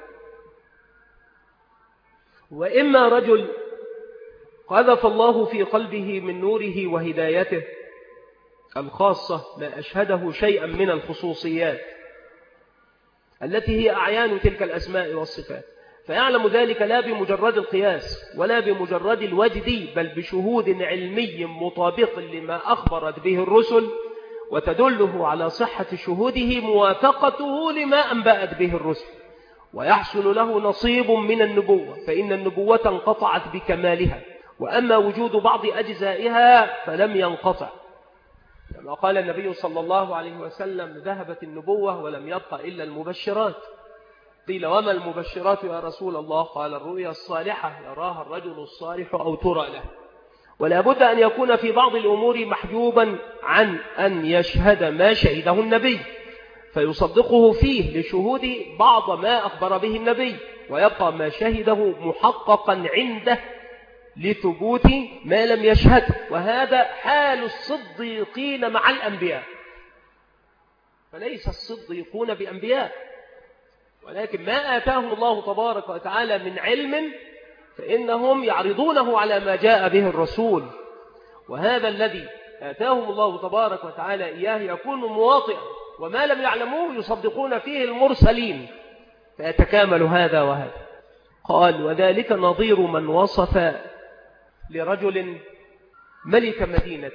[SPEAKER 1] وإما رجل قذف الله في قلبه من نوره وهدايته الخاصة ما أشهده شيئا من الخصوصيات التي هي أعيان تلك الأسماء والصفات، فيعلم ذلك لا بمجرد القياس ولا بمجرد الوجد، بل بشهود علمي مطابق لما أخبرت به الرسل، وتدله على صحة شهوده موافقته لما أنبأت به الرسل، ويحصل له نصيب من النبوة، فإن النبوة انقطعت بكمالها، وأما وجود بعض أجزائها فلم ينقطع، كما قال النبي صلى الله عليه وسلم ذهبت النبوة ولم يبق إلا المبشرات. قيل وما المبشرات يا رسول الله؟ قال الرؤيا الصالحة يراها الرجل الصالح أو ترى له. ولا بد أن يكون في بعض الأمور محجوبا عن أن يشهد ما شهده النبي فيصدقه فيه لشهود بعض ما أخبر به النبي، ويبقى ما شهده محققا عنده لثبوت ما لم يشهد. وهذا حال الصديقين مع الأنبياء، فليس الصديقون بأنبياء، ولكن ما آتاهم الله تبارك وتعالى من علم فإنهم يعرضونه على ما جاء به الرسول، وهذا الذي آتاهم الله تبارك وتعالى إياه يكون مواطئا، وما لم يعلموه يصدقون فيه المرسلين، فيتكامل هذا وهذا. قال وذلك نظير من وصف لرجل ملك مدينة،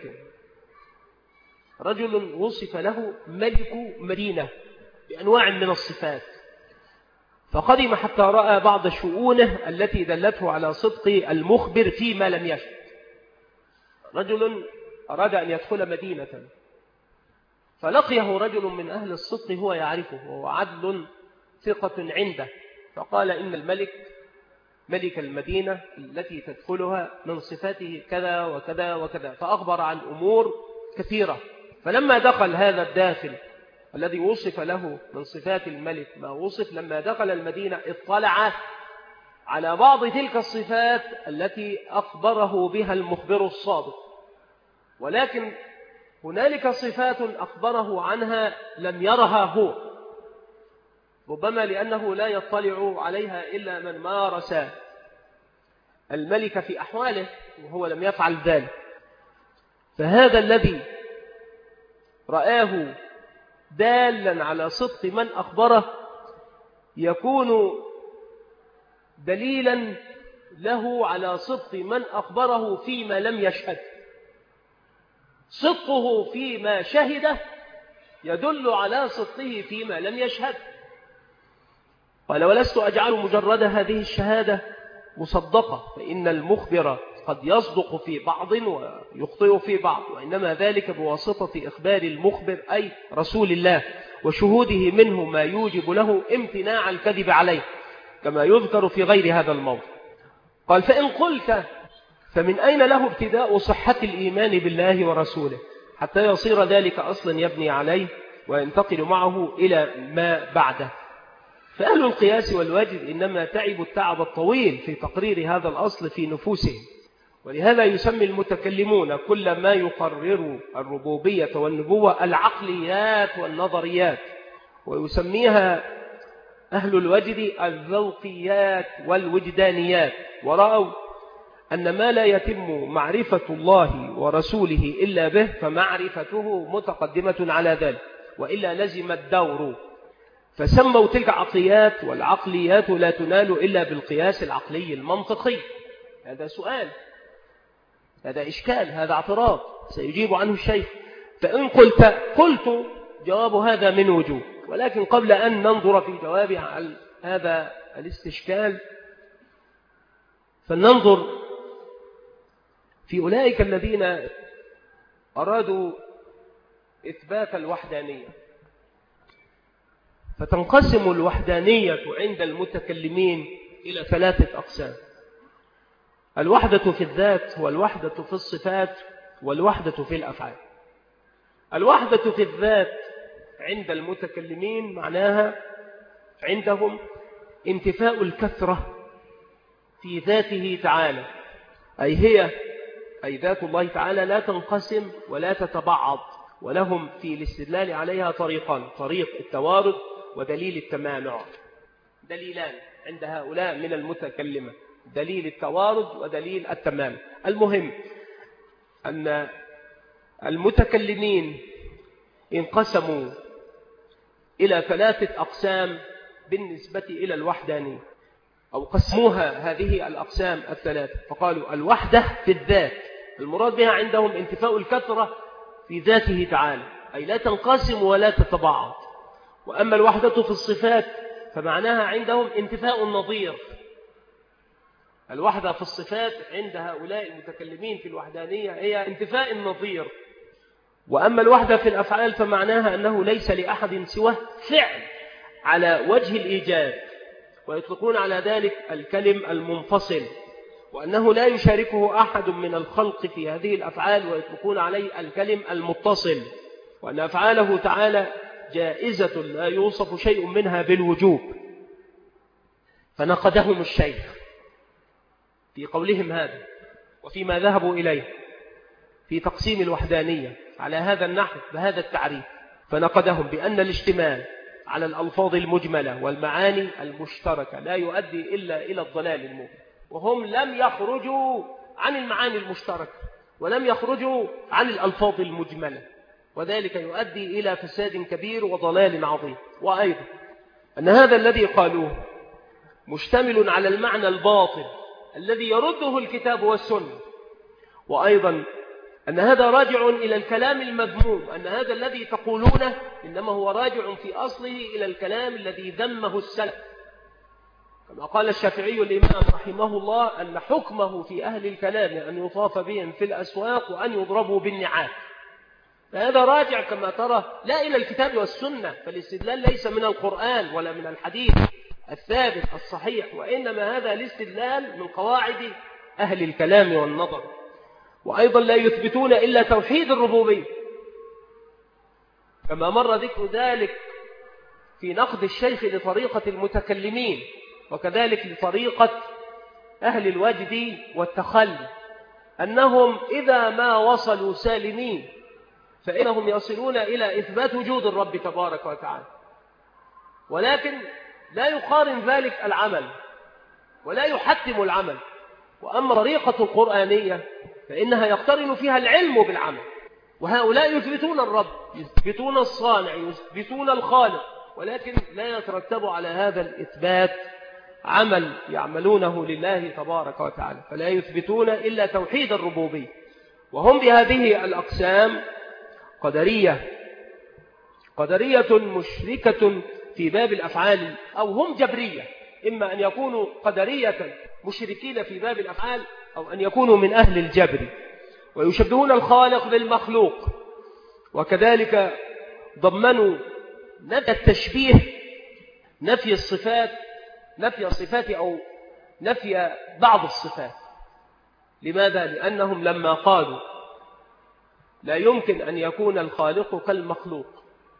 [SPEAKER 1] رجل وصف له ملك مدينة بأنواع من الصفات، فقدم حتى رأى بعض شؤونه التي دلته على صدق المخبر فيما لم يشهد. رجل أراد أن يدخل مدينة فلقيه رجل من أهل الصدق هو يعرفه وهو عدل ثقة عنده، فقال إن الملك ملك المدينة التي تدخلها من صفاته كذا وكذا وكذا، فأخبر عن أمور كثيرة. فلما دخل هذا الداخل الذي وصف له من صفات الملك ما وصف، لما دخل المدينة اطلع على بعض تلك الصفات التي أخبره بها المخبر الصادق، ولكن هنالك صفات أخبره عنها لم يرها هو، ربما لأنه لا يطلع عليها إلا من مارس الملك في أحواله وهو لم يفعل ذلك. فهذا الذي رآه دالا على صدق من أخبره يكون دليلا له على صدق من أخبره فيما لم يشهد. صدقه فيما شهده يدل على صدقه فيما لم يشهد. قال ولست أجعل مجرد هذه الشهادة مصدقة، فإن المخبر قد يصدق في بعض ويخطئ في بعض، وإنما ذلك بواسطة إخبار المخبر أي رسول الله وشهوده منه ما يوجب له امتناع الكذب عليه، كما يذكر في غير هذا الموضع. قال فإن قلت فمن أين له ابتداء صحة الإيمان بالله ورسوله حتى يصير ذلك أصلا يبني عليه وينتقل معه إلى ما بعده؟ فأهل القياس والوجد إنما تعبوا التعب الطويل في تقرير هذا الأصل في نفوسهم، ولهذا يسمي المتكلمون كل ما يقرر الربوبية والنبوة العقليات والنظريات، ويسميها أهل الوجد الذوقيات والوجدانيات، ورأوا أن ما لا يتم معرفة الله ورسوله إلا به فمعرفته متقدمة على ذلك، وإلا لزم الدور، فسموا تلك عقليات، والعقليات لا تنال إلا بالقياس العقلي المنطقي. هذا سؤال، هذا إشكال، هذا اعتراض سيجيب عنه الشيخ. فإن قلت قلت جواب هذا من وجوه، ولكن قبل أن ننظر في جواب على هذا الاستشكال فلننظر في أولئك الذين أرادوا إثبات الوحدانية. فتنقسم الوحدانية عند المتكلمين إلى ثلاثة أقسام: الوحدة في الذات، والوحدة في الصفات، والوحدة في الأفعال. الوحدة في الذات عند المتكلمين معناها عندهم انتفاء الكثرة في ذاته تعالى، أي هي أي ذات الله تعالى لا تنقسم ولا تتبعض، ولهم في الاستدلال عليها طريقان: طريق التوارد ودليل التمانع. دليلان عند هؤلاء من المتكلمة: دليل التوارد ودليل التمانع. المهم أن المتكلمين انقسموا إلى ثلاثة أقسام بالنسبة إلى الوحدانية، أو قسموها هذه الأقسام الثلاثة، فقالوا الوحدة في الذات المراد بها عندهم انتفاء الكثرة في ذاته تعالى، أي لا تنقسم ولا تتبعض. وأما الوحدة في الصفات فمعناها عندهم انتفاء النظير. الوحدة في الصفات عند هؤلاء المتكلمين في الوحدانية هي انتفاء النظير. وأما الوحدة في الأفعال فمعناها أنه ليس لأحد سواه فعل على وجه الإيجاد، ويطلقون على ذلك الكلم المنفصل، وأنه لا يشاركه أحد من الخلق في هذه الأفعال، ويطلقون عليه الكلم المتصل، وأن أفعاله تعالى جائزة لا يوصف شيء منها بالوجوب. فنقدهم الشيخ في قولهم هذا وفيما ذهبوا إليه في تقسيم الوحدانية على هذا النحو بهذا التعريف، فنقدهم بأن الاشتمال على الألفاظ المجملة والمعاني المشتركة لا يؤدي إلا إلى الضلال المبين، وهم لم يخرجوا عن المعاني المشتركة ولم يخرجوا عن الألفاظ المجملة، وذلك يؤدي إلى فساد كبير وضلال عظيم. وأيضا أن هذا الذي قالوه مشتمل على المعنى الباطل الذي يرده الكتاب والسنة، وأيضا أن هذا راجع إلى الكلام المذموم، أن هذا الذي تقولونه إنما هو راجع في أصله إلى الكلام الذي ذمه السلف، كما قال الشافعي الإمام رحمه الله أن حكمه في أهل الكلام أن يطاف بهم في الأسواق وأن يضربوا بالنعال. فهذا راجع كما ترى لا إلى الكتاب والسنة، فالاستدلال ليس من القرآن ولا من الحديث الثابت الصحيح، وإنما هذا الاستدلال من قواعد أهل الكلام والنظر. وأيضا لا يثبتون إلا توحيد الربوبية، كما مر ذكر ذلك في نقد الشيخ لطريقة المتكلمين، وكذلك لطريقة أهل الوجد والتخلي، أنهم إذا ما وصلوا سالمين فإنهم يصلون إلى إثبات وجود الرب تبارك وتعالى، ولكن لا يقارن ذلك العمل ولا يحتم العمل. وأما طريقة القرآنية فإنها يقترن فيها العلم بالعمل، وهؤلاء يثبتون الرب، يثبتون الصانع، يثبتون الخالق، ولكن لا يترتب على هذا الإثبات عمل يعملونه لله تبارك وتعالى، فلا يثبتون إلا توحيد الربوبية. وهم بهذه الأقسام قدرية قدرية مشركة في باب الأفعال، أو هم جبرية، إما أن يكونوا قدرية مشركين في باب الأفعال أو أن يكونوا من أهل الجبر، ويشبهون الخالق بالمخلوق. وكذلك ضمنوا نفي التشبيه، نفي الصفات نفي الصفات أو نفي بعض الصفات. لماذا؟ لأنهم لما قالوا لا يمكن أن يكون الخالق كالمخلوق،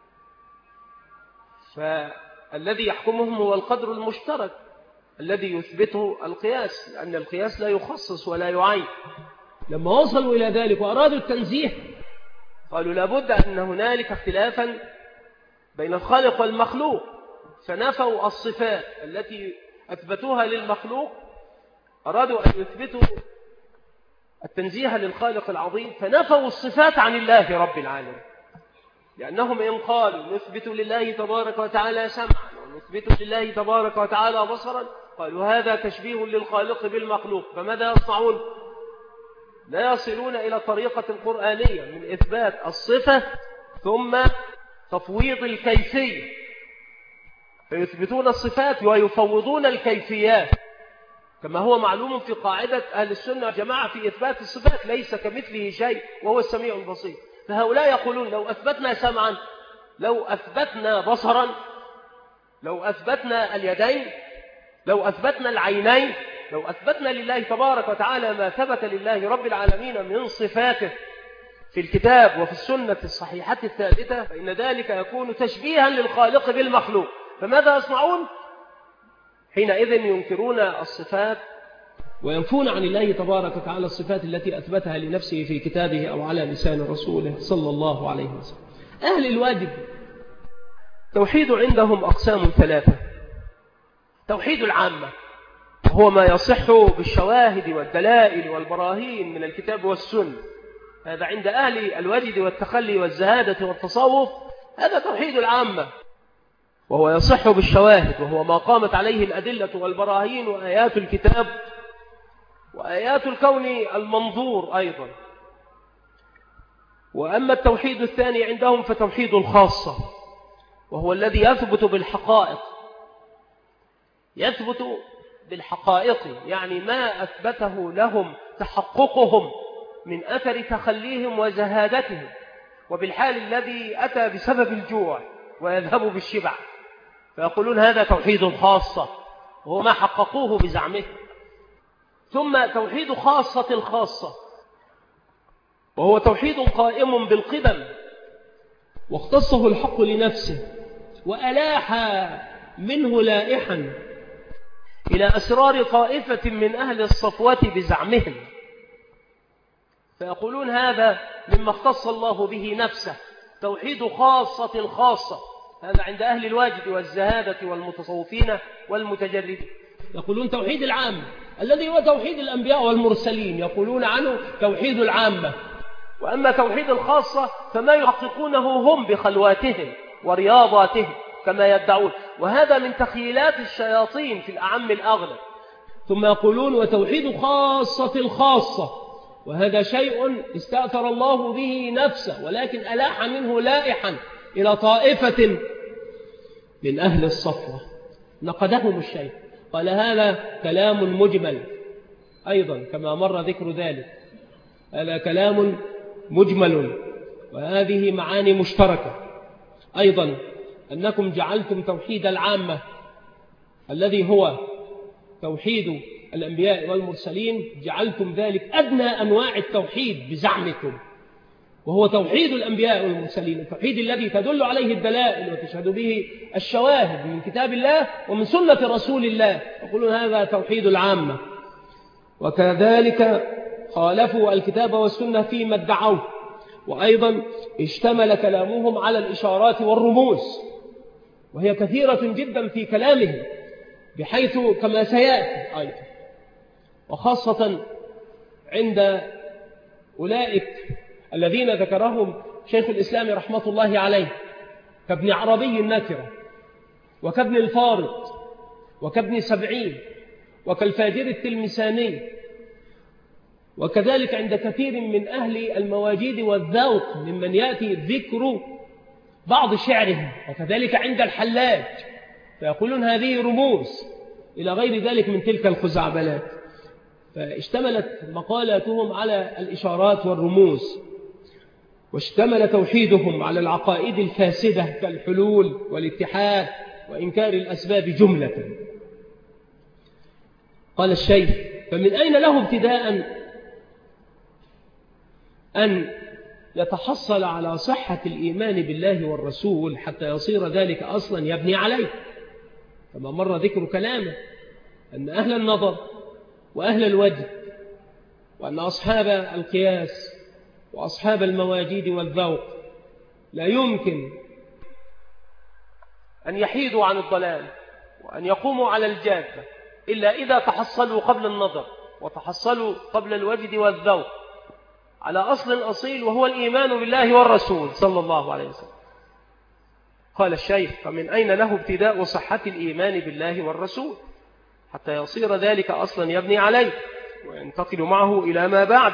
[SPEAKER 1] فالذي يحكمهم هو القدر المشترك الذي يثبته القياس، لأن القياس لا يخصص ولا يعين. لما وصلوا إلى ذلك وأرادوا التنزيه قالوا لابد أن هنالك اختلافا بين الخالق والمخلوق، فنفوا الصفات التي أثبتوها للمخلوق، أرادوا أن يثبتوا التنزيه للخالق العظيم فنفوا الصفات عن الله رب العالمين. لأنهم إن قالوا نثبت لله تبارك وتعالى سمعا ونثبت لله تبارك وتعالى بصرا، قالوا هذا تشبيه للخالق بالمخلوق، فماذا يصنعون؟ لا يصلون إلى الطريقة القرآنية من إثبات الصفة ثم تفويض الكيفية، فيثبتون الصفات ويفوضون الكيفيات، كما هو معلوم في قاعدة أهل السنة والجماعة في إثبات الصفات، ليس كمثله شيء وهو السميع البصير. فهؤلاء يقولون لو أثبتنا سمعا، لو أثبتنا بصرا، لو أثبتنا اليدين، لو أثبتنا العينين، لو أثبتنا لله تبارك وتعالى ما ثبت لله رب العالمين من صفاته في الكتاب وفي السنة الصحيحة الثابتة، فإن ذلك يكون تشبيها للخالق بالمخلوق. فماذا يصنعون؟ حينئذ ينكرون الصفات وينفون عن الله تبارك وتعالى الصفات التي أثبتها لنفسه في كتابه أو على لسان رسوله صلى الله عليه وسلم. أهل الواجب توحيد عندهم أقسام ثلاثة. توحيد العامة هو ما يصح بالشواهد والدلائل والبراهين من الكتاب والسنة، هذا عند أهل الوجد والتخلي والزهادة والتصوف، هذا توحيد العامة، وهو يصح بالشواهد، وهو ما قامت عليه الأدلة والبراهين وآيات الكتاب وآيات الكون المنظور أيضا. وأما التوحيد الثاني عندهم فتوحيد الخاصة، وهو الذي يثبت بالحقائق، يثبت بالحقائق يعني ما أثبته لهم تحققهم من أثر تخليهم وزهادتهم، وبالحال الذي أتى بسبب الجوع ويذهب بالشبع، فيقولون هذا توحيد خاصة، وهو ما حققوه بزعمه. ثم توحيد خاصة الخاصة، وهو توحيد قائم بالقدم، واختصه الحق لنفسه وألاح منه لائحا إلى أسرار طائفة من أهل الصفوة بزعمهم، فيقولون هذا مما اختص الله به نفسه، توحيد خاصة الخاصة. هذا عند أهل الواجد والزهادة والمتصوفين والمتجردين. يقولون توحيد العام الذي هو توحيد الأنبياء والمرسلين، يقولون عنه توحيد العامة. وأما توحيد الخاصة فما يحققونه هم بخلواتهم ورياضاتهم كما يدعون، وهذا من تخيلات الشياطين في الأعم الأغلب. ثم يقولون وتوحيد خاصة الخاصة، وهذا شيء استأثر الله به نفسه، ولكن ألاح منه لائحا إلى طائفة من أهل الصفوة نقدهم الشيء، قال هذا كلام مجمل أيضا كما مر ذكر ذلك، هذا كلام مجمل وهذه معاني مشتركة. أيضا أنكم جعلتم توحيد العامة الذي هو توحيد الأنبياء والمرسلين، جعلتم ذلك أدنى أنواع التوحيد بزعمكم، وهو توحيد الأنبياء والمرسلين، التوحيد الذي تدل عليه الدلائل وتشهد به الشواهد من كتاب الله ومن سنة رسول الله، يقولون هذا توحيد العامة. وكذلك خالفوا الكتاب والسنة فيما ادعوه، وأيضا اشتمل كلامهم على الإشارات والرموز، وهي كثيرة جدا في كلامهم بحيث كما سيأتي أيضا، وخاصة عند أولئك الذين ذكرهم شيخ الإسلام رحمة الله عليه كابن عربي النكرة وكابن الفارض
[SPEAKER 2] وكابن سبعين وكالفاجر التلمساني، وكذلك عند كثير من أهل المواجيد والذوق ممن يأتي ذكر بعض شعرهم، وكذلك عند الحلاج فيقولون هذه رموز إلى غير ذلك من تلك الخزعبلات. فاشتملت مقالاتهم على الإشارات والرموز، واشتمل توحيدهم على العقائد الفاسدة كالحلول والاتحاد وإنكار الأسباب جملة. قال الشيخ: فمن أين له ابتداء أن يتحصل على صحة الإيمان بالله والرسول حتى يصير ذلك أصلا يبني عليه؟ كما مر ذكر كلامه أن أهل النظر وأهل الوجه وأن أصحاب القياس وأصحاب المواجيد والذوق لا يمكن
[SPEAKER 1] أن يحيدوا عن الضلال وأن يقوموا على الجادة إلا إذا تحصلوا قبل النظر وتحصلوا قبل الوجد والذوق على أصل أصيل، وهو الإيمان بالله والرسول صلى الله عليه وسلم. قال الشيخ: فمن أين له ابتداء صحة الإيمان بالله والرسول حتى يصير ذلك أصلا يبني عليه وينتقل معه إلى ما بعد؟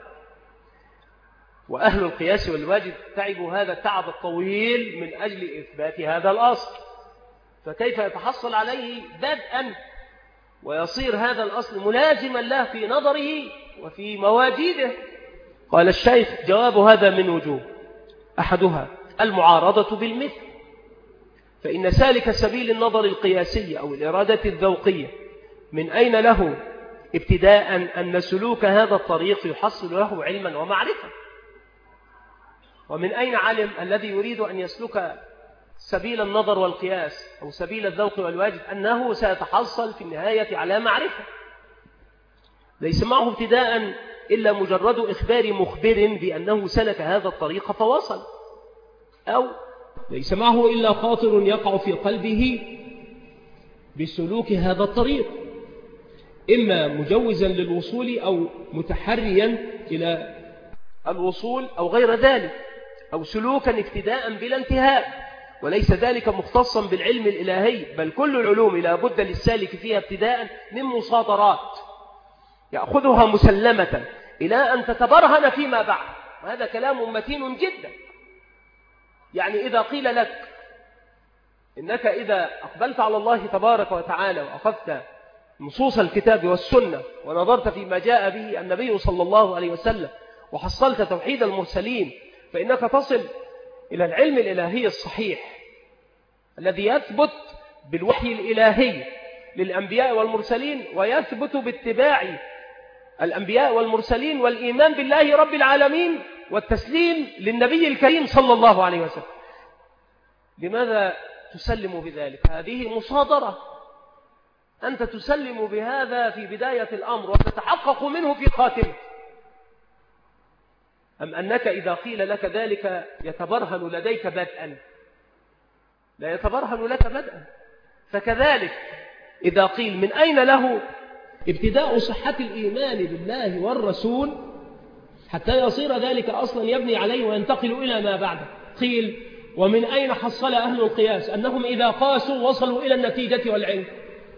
[SPEAKER 1] وأهل القياس والوجد تعبوا هذا التعب الطويل من أجل إثبات هذا الأصل، فكيف يتحصل عليه بدءا ويصير هذا الأصل ملازما له في نظره وفي مواجيده؟ قال الشيخ: جواب هذا من وجوه، أحدها المعارضة بالمثل، فإن سالك سبيل النظر القياسي أو الإرادة الذوقية من أين له ابتداء أن سلوك هذا الطريق يحصل له علما ومعرفة؟ ومن أين علم الذي يريد أن يسلك سبيل النظر والقياس أو سبيل الذوق والواجد أنه سيتحصل في النهاية على معرفة؟ ليس معه ابتداء إلا مجرد إخبار مخبر بأنه سلك هذا الطريق فوصل، أو
[SPEAKER 2] ليس معه إلا خاطر يقع في قلبه بسلوك هذا الطريق، إما مجوزا للوصول أو متحريا إلى
[SPEAKER 1] الوصول أو غير ذلك، أو سلوكا ابتداء بلا انتهاء، وليس ذلك مختصا بالعلم الإلهي، بل كل العلوم لا بد للسالك فيها ابتداء من مصادرات يأخذها مسلمة إلى أن تتبرهن فيما بعد. وهذا كلام متين جدا. يعني إذا قيل لك إنك إذا أقبلت على الله تبارك وتعالى وأخذت نصوص الكتاب والسنة ونظرت فيما جاء به النبي صلى الله عليه وسلم وحصلت توحيد المرسلين، فإنك تصل إلى العلم الإلهي الصحيح الذي يثبت بالوحي الإلهي للأنبياء والمرسلين، ويثبت باتباع الأنبياء والمرسلين والإيمان بالله رب العالمين والتسليم للنبي الكريم صلى الله عليه وسلم. لماذا تسلم بذلك؟ هذه مصادرة، أنت تسلم بهذا في بداية الأمر وتتحقق منه في خاتمه، أم أنك إذا قيل لك ذلك يتبرهن لديك بدءا؟ لا يتبرهن لك بدءا. فكذلك إذا قيل من أين له
[SPEAKER 2] ابتداء صحة الإيمان بالله والرسول حتى يصير ذلك أصلا يبني عليه وينتقل إلى ما بعده، قيل ومن أين حصل أهل القياس أنهم إذا قاسوا وصلوا إلى النتيجة والعلم؟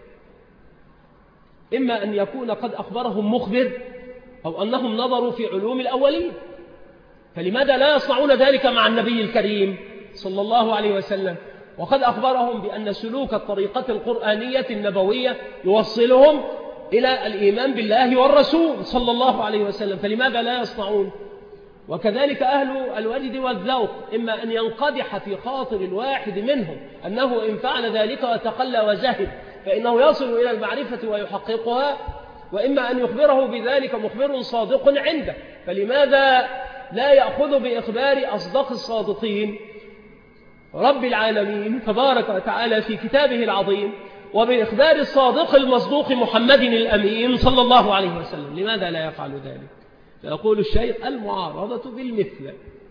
[SPEAKER 2] إما أن يكون قد أخبرهم مخبر أو أنهم نظروا في علوم الأولين، فلماذا لا يصنعون ذلك مع النبي الكريم صلى الله عليه وسلم وقد أخبرهم بأن سلوك الطريقة القرآنية النبوية يوصلهم إلى الإيمان بالله والرسول صلى الله عليه وسلم؟ فلماذا لا يصنعون؟ وكذلك أهل الوجد والذوق إما أن ينقدح في خاطر الواحد منهم أنه إن فعل ذلك وتقلى وزهد فإنه يصل إلى المعرفة ويحققها، وإما أن يخبره بذلك مخبر صادق عنده. فلماذا لا يأخذ بإخبار أصدق الصادقين رب العالمين تبارك وتعالى في كتابه العظيم وبإخبار الصادق المصدوق محمد الأمين صلى الله عليه وسلم؟ لماذا لا يفعل ذلك؟ فيقول الشيخ: المعارضة بالمثل،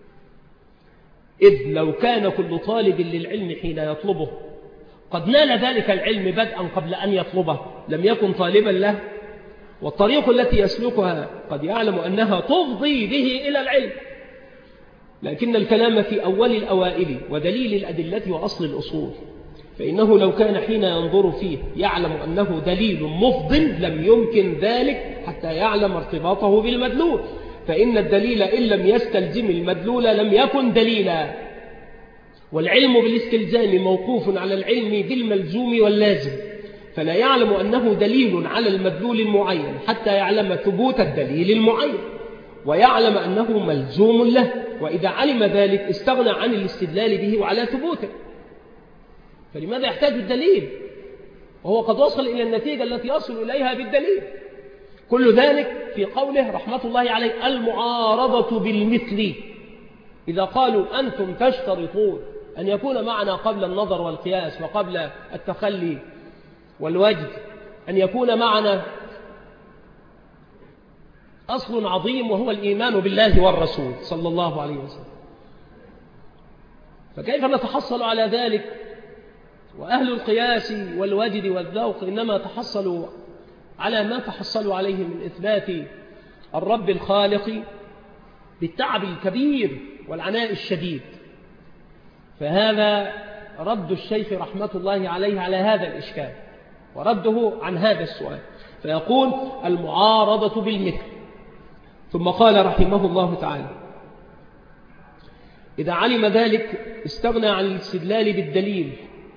[SPEAKER 2] إذ لو كان كل طالب للعلم حين يطلبه قد نال ذلك العلم بدءا قبل أن يطلبه لم يكن طالبا له، والطريق التي يسلكها قد يعلم أنها تفضي به إلى العلم، لكن الكلام في أول الأوائل ودليل الأدلة وأصل الأصول، فإنه لو كان حين ينظر فيه يعلم أنه دليل مفض لم يمكن ذلك حتى يعلم ارتباطه بالمدلول، فإن الدليل إن لم يستلزم المدلول لم يكن دليلا، والعلم بالاستلزام موقوف على العلم بالملزوم واللازم، فلا يعلم أنه دليل على المدلول المعين حتى يعلم ثبوت الدليل المعين ويعلم أنه ملزوم له، وإذا علم ذلك استغنى عن الاستدلال به وعلى ثبوته. فلماذا يحتاج الدليل وهو قد وصل إلى النتيجة التي يصل إليها بالدليل؟ كل ذلك في قوله رحمة الله عليه المعارضة بالمثل. إذا قالوا أنتم تشترطون أن يكون معنا قبل النظر والقياس وقبل التخلي والوجد أن يكون معنا أصل عظيم وهو الإيمان بالله والرسول صلى الله عليه وسلم، فكيف نتحصل على ذلك وأهل القياس والوجد والذوق إنما تحصلوا على ما تحصلوا عليه من إثبات الرب الخالق بالتعب الكبير والعناء الشديد؟ فهذا رد الشيخ رحمة الله عليه على هذا الإشكال ورده عن هذا السؤال، فيقول المعارضة بالمثل. ثم قال رحمه الله تعالى إذا علم ذلك استغنى عن الاستدلال بالدليل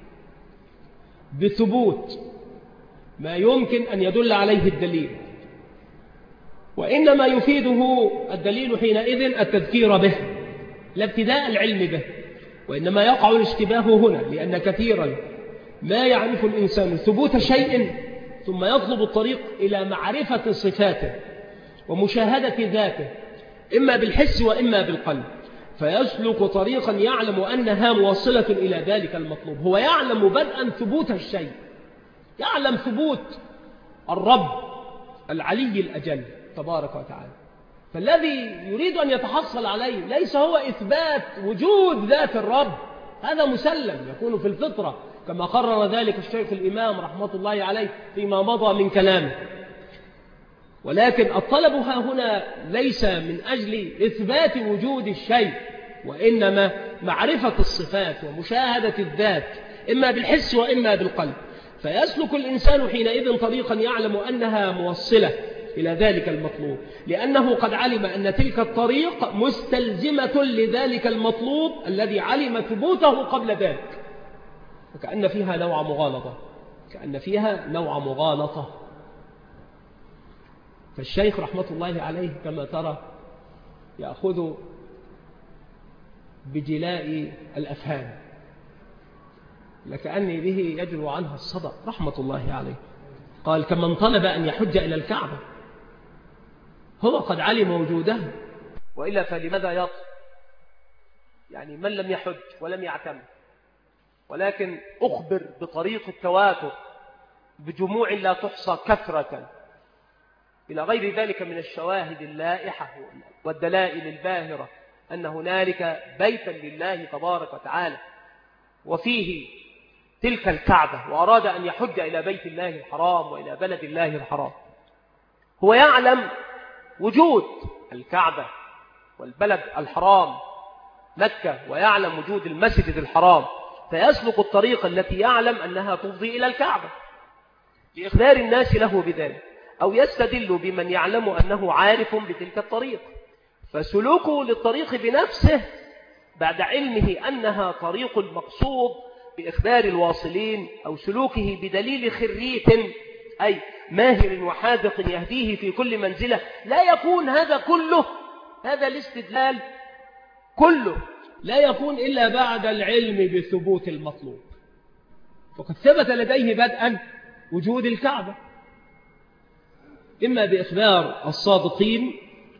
[SPEAKER 2] بثبوت ما يمكن أن يدل عليه الدليل، وإنما يفيده الدليل حينئذ التذكير به لا ابتداء العلم به، وإنما يقع الاشتباه هنا لأن كثيرا ما يعرف الإنسان ثبوت شيء ثم يطلب الطريق إلى معرفة صفاته ومشاهدة ذاته إما بالحس وإما بالقلب، فيسلك طريقا يعلم أنها موصلة إلى ذلك المطلوب. هو يعلم بدءا ثبوت الشيء، يعلم ثبوت الرب العلي الأجل تبارك وتعالى، فالذي يريد أن يتحصل عليه ليس هو إثبات وجود ذات الرب، هذا مسلم يكون في الفطرة كما قرر ذلك الشيخ الإمام رحمة الله عليه فيما مضى من كلامه، ولكن الطلب ها هنا ليس من أجل إثبات وجود الشيء، وإنما معرفة الصفات ومشاهدة الذات إما بالحس وإما بالقلب، فيسلك الإنسان حينئذ طريقا يعلم أنها موصلة إلى ذلك المطلوب، لأنه قد علم أن تلك الطريق مستلزمة لذلك المطلوب الذي علم ثبوته قبل ذلك، وكأن فيها نوع مغالطة كأن فيها نوع مغالطة. فالشيخ رحمة الله عليه كما ترى يأخذ بجلاء الأفهام لكأني به يجلو عنها الصدى رحمة الله عليه. قال كمن طلب أن يحج إلى الكعبة، هو قد علم وجوده،
[SPEAKER 1] وإلا فلماذا يطلب؟ يعني من لم يحج ولم يعتمد ولكن أخبر بطريق التواتر بجموع لا تحصى كثرة إلى غير ذلك من الشواهد اللائحة والدلائل الباهرة أن هنالك بيتا لله تبارك وتعالى وفيه تلك الكعبة، وأراد أن يحج إلى بيت الله الحرام وإلى بلد الله الحرام، هو يعلم وجود الكعبة والبلد الحرام مكة ويعلم وجود المسجد الحرام، فيسلك الطريق التي يعلم أنها تفضي إلى الكعبة لإخبار الناس له بذلك، أو يستدل بمن يعلم أنه عارف بتلك الطريق، فسلوكه للطريق بنفسه بعد علمه أنها طريق المقصود بإخبار الواصلين، أو سلوكه بدليل خريت أي ماهر وحاذق يهديه في كل منزلة، لا يكون هذا كله، هذا الاستدلال كله لا يكون إلا بعد العلم بثبوت المطلوب. فقد ثبت لديه بدءا وجود الكعبة إما بإخبار الصادقين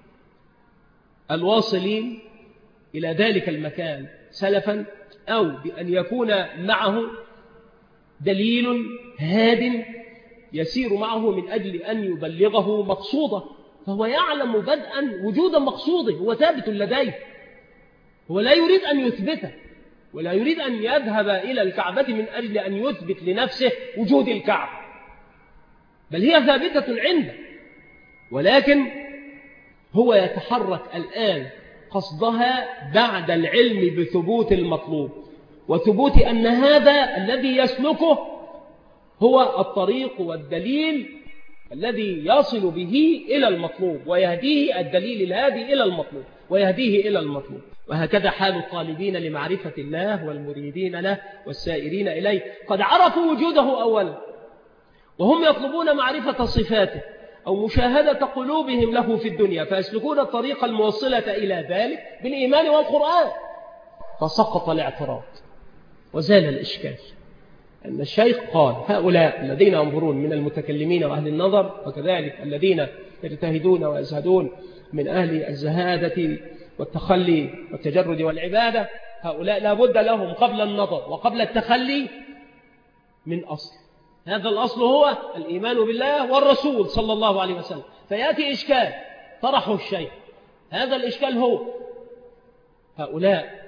[SPEAKER 1] الواصلين إلى ذلك المكان سلفا، أو بأن يكون معه دليل هاد يسير معه من أجل أن يبلغه مقصوده، فهو يعلم بدءا وجود مقصوده، هو ثابت لديه، هو لا يريد أن يثبته ولا يريد أن يذهب إلى الكعبة من أجل أن يثبت لنفسه وجود الكعبة، بل هي ثابتة عنده، ولكن هو يتحرك الآن قصدها بعد العلم بثبوت المطلوب،
[SPEAKER 2] وثبوت أن هذا الذي يسلكه هو الطريق والدليل الذي يصل به إلى المطلوب ويهديه الدليل الهادي إلى المطلوب ويهديه إلى المطلوب. وهكذا حال الطالبين لمعرفة الله والمريدين له والسائرين إليه، قد عرفوا وجوده أولا وهم يطلبون معرفة صفاته أو مشاهدة قلوبهم له في الدنيا، فيسلكون الطريق الموصلة إلى ذلك بالإيمان والقرآن، فسقط الاعتراض وزال الإشكال. أن الشيخ قال هؤلاء الذين ينظرون من المتكلمين وأهل النظر، وكذلك الذين يجتهدون ويزهدون من أهل الزهادة والتخلي والتجرد والعبادة، هؤلاء لا بد لهم قبل النظر وقبل التخلي من أصل. هذا الأصل هو الإيمان بالله والرسول صلى الله عليه وسلم. فيأتي إشكال طرحه الشيخ، هذا الإشكال هو هؤلاء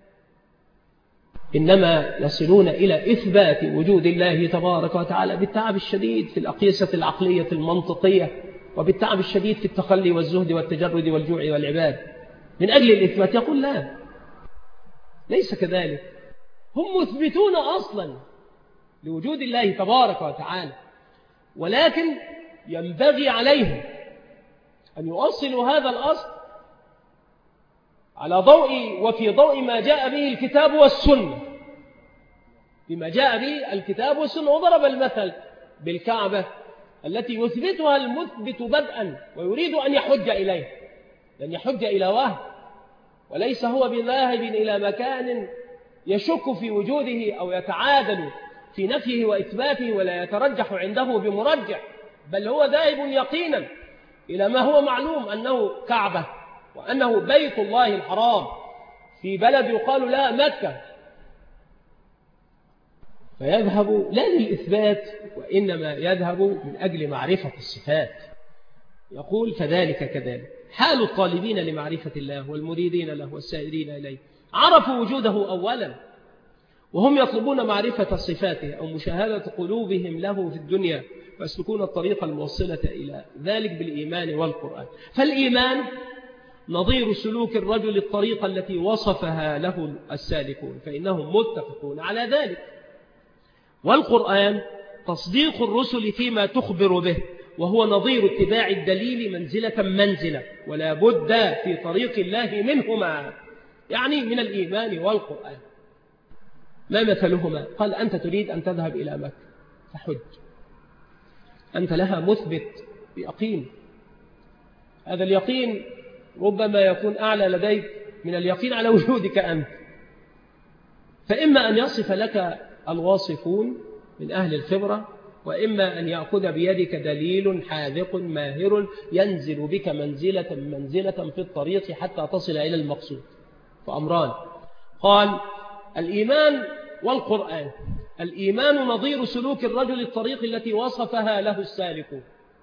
[SPEAKER 2] إنما يصلون إلى إثبات وجود الله تبارك وتعالى بالتعب الشديد في الأقيسة العقلية المنطقية، وبالتعب الشديد في التخلي والزهد والتجرد والجوع والعباد من أجل الإثبات. يقول لا، ليس كذلك، هم مثبتون أصلا لوجود الله تبارك وتعالى، ولكن ينبغي عليهم أن يؤصلوا هذا الأصل على ضوء وفي ضوء ما جاء به الكتاب والسنة، بما جاء به الكتاب والسنة. وضرب المثل بالكعبة التي يثبتها المثبت بدءا ويريد أن يحج إليه، لأن يحج إلى وهم، وليس هو بذاهب إلى مكان يشك في وجوده أو يتعادل في نفيه وإثباته ولا يترجح عنده بمرجح، بل هو ذاهب يقينا إلى ما هو معلوم أنه كعبة وأنه بيت الله الحرام في بلد يقال لا مكة، فيذهب لا للإثبات وإنما يذهب من أجل معرفة الصفات. يقول فذلك كذلك حال الطالبين لمعرفة الله والمريدين له والسائرين إليه، عرفوا وجوده أولا وهم يطلبون معرفة صفاته أو مشاهدة قلوبهم له في الدنيا، فيسلكون الطريق الموصلة إلى ذلك بالإيمان والقرآن. فالإيمان نظير سلوك الرجل الطريقة التي وصفها له السالكون، فإنهم متفقون على ذلك. والقرآن تصديق الرسل فيما تخبر به، وهو نظير اتباع الدليل منزلة منزلة، ولا بد في طريق الله منهما، يعني من الإيمان والقرآن. ما مثلهما؟ قال أنت تريد أن تذهب إلى مكة فحج، أنت لها مثبت بيقين، هذا اليقين ربما يكون أعلى لديك من اليقين على وجودك أنت، فإما أن يصف لك الواصفون من أهل الخبرة، وإما أن يأخذ بيدك دليل حاذق ماهر ينزل بك منزلة منزلة في الطريق حتى تصل إلى المقصود. فأمران، قال الإيمان والقرآن. الإيمان نظير سلوك الرجل الطريق التي وصفها له السالكون،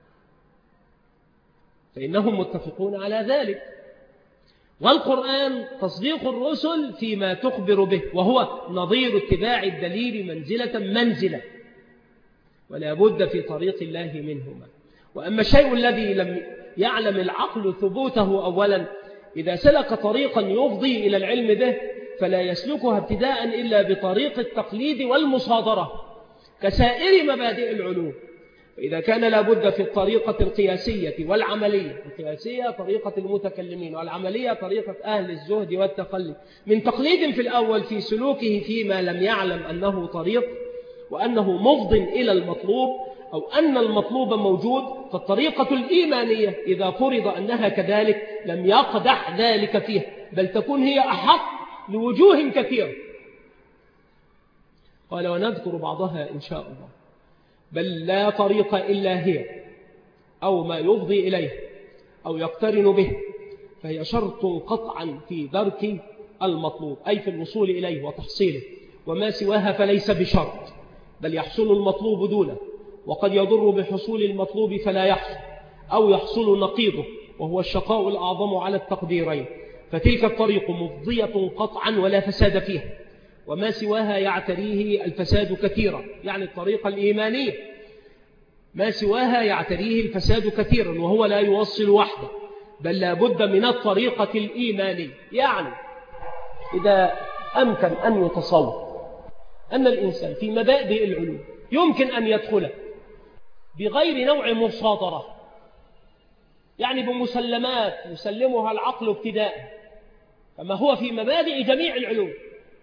[SPEAKER 2] فإنهم متفقون على ذلك. والقرآن تصديق الرسل فيما تخبر به، وهو نظير اتباع الدليل منزلة منزلة، ولا بد في طريق الله منهما. وأما الشيء الذي لم يعلم العقل ثبوته أولا، إذا سلك طريقا يفضي إلى العلم به فلا يسلكها ابتداء إلا بطريق التقليد والمصادرة كسائر مبادئ العلوم. فإذا كان لابد في الطريقة القياسية والعملية، القياسية طريقة المتكلمين والعملية طريقة أهل الزهد والتقلي، من تقليد في الأول في سلوكه فيما لم يعلم أنه طريق وأنه مفض إلى المطلوب أو أن المطلوب موجود، فالطريقة الإيمانية إذا فرض أنها كذلك لم يقدح ذلك فيها، بل تكون هي أحق لوجوه كثيرة. قال ونذكر بعضها إن شاء الله. بل لا طريق إلا هي أو ما يفضي إليه أو يقترن به، فهي شرط قطعا في درك المطلوب، أي في الوصول إليه وتحصيله، وما سواها فليس بشرط، بل يحصل المطلوب دونه، وقد يضر بحصول المطلوب فلا يحصل أو يحصل نقيضه، وهو الشقاء الأعظم على التقديرين. فتلك الطريق مفضية قطعا ولا فساد فيها، وما سواها يعتريه الفساد كثيرا، يعني الطريقة الإيمانية ما سواها يعتريه الفساد كثيرا، وهو لا يوصل وحده، بل لا بد من الطريقة الإيمانية. يعني إذا أمكن أن يتصور أن الإنسان في مبادئ العلوم يمكن أن يدخل بغير نوع مصادرة، يعني بمسلمات يسلمها العقل ابتداء كما هو في مبادئ جميع العلوم.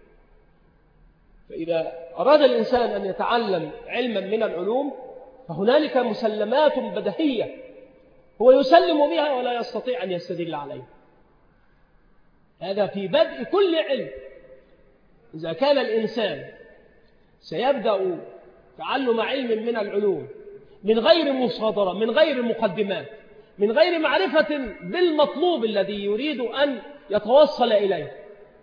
[SPEAKER 2] فإذا أراد الإنسان أن يتعلم علما من العلوم فهنالك مسلمات بديهية هو يسلم بها ولا يستطيع أن يستدل عليها. هذا في بدء كل علم. إذا كان الإنسان سيبدأ تعلم علم من العلوم من غير مصادرة، من غير مقدمات، من غير معرفة بالمطلوب الذي يريد أن يتوصل إليه،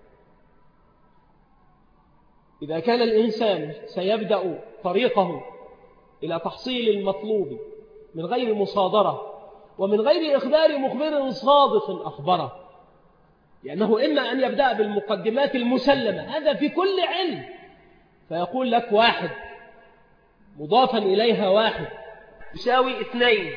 [SPEAKER 2] إذا كان الإنسان سيبدأ طريقه إلى تحصيل المطلوب من غير مصادرة ومن غير إخبار مخبر صادق أخبره، لأنه إما أن يبدأ بالمقدمات المسلمة، هذا في كل علم، فيقول لك واحد مضافا إليها واحد يساوي اثنين،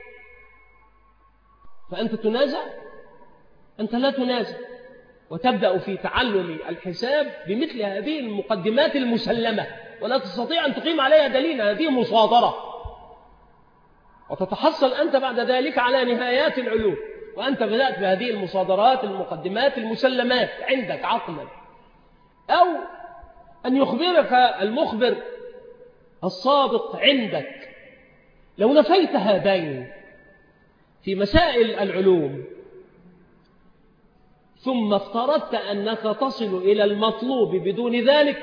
[SPEAKER 2] فأنت تنازع؟ أنت لا تنازع، وتبدأ في تعلم الحساب بمثل هذه المقدمات المسلمة ولا تستطيع أن تقيم عليها دليل، هذه مصادرة، وتتحصل أنت بعد ذلك على نهايات العلوم وأنت بدأت بهذه المصادرات المقدمات المسلمات عندك عقلا. أو أن يخبرك المخبر الصادق عندك. لو نفيت هذين في مسائل العلوم ثم افترضت أنك تصل إلى المطلوب بدون ذلك،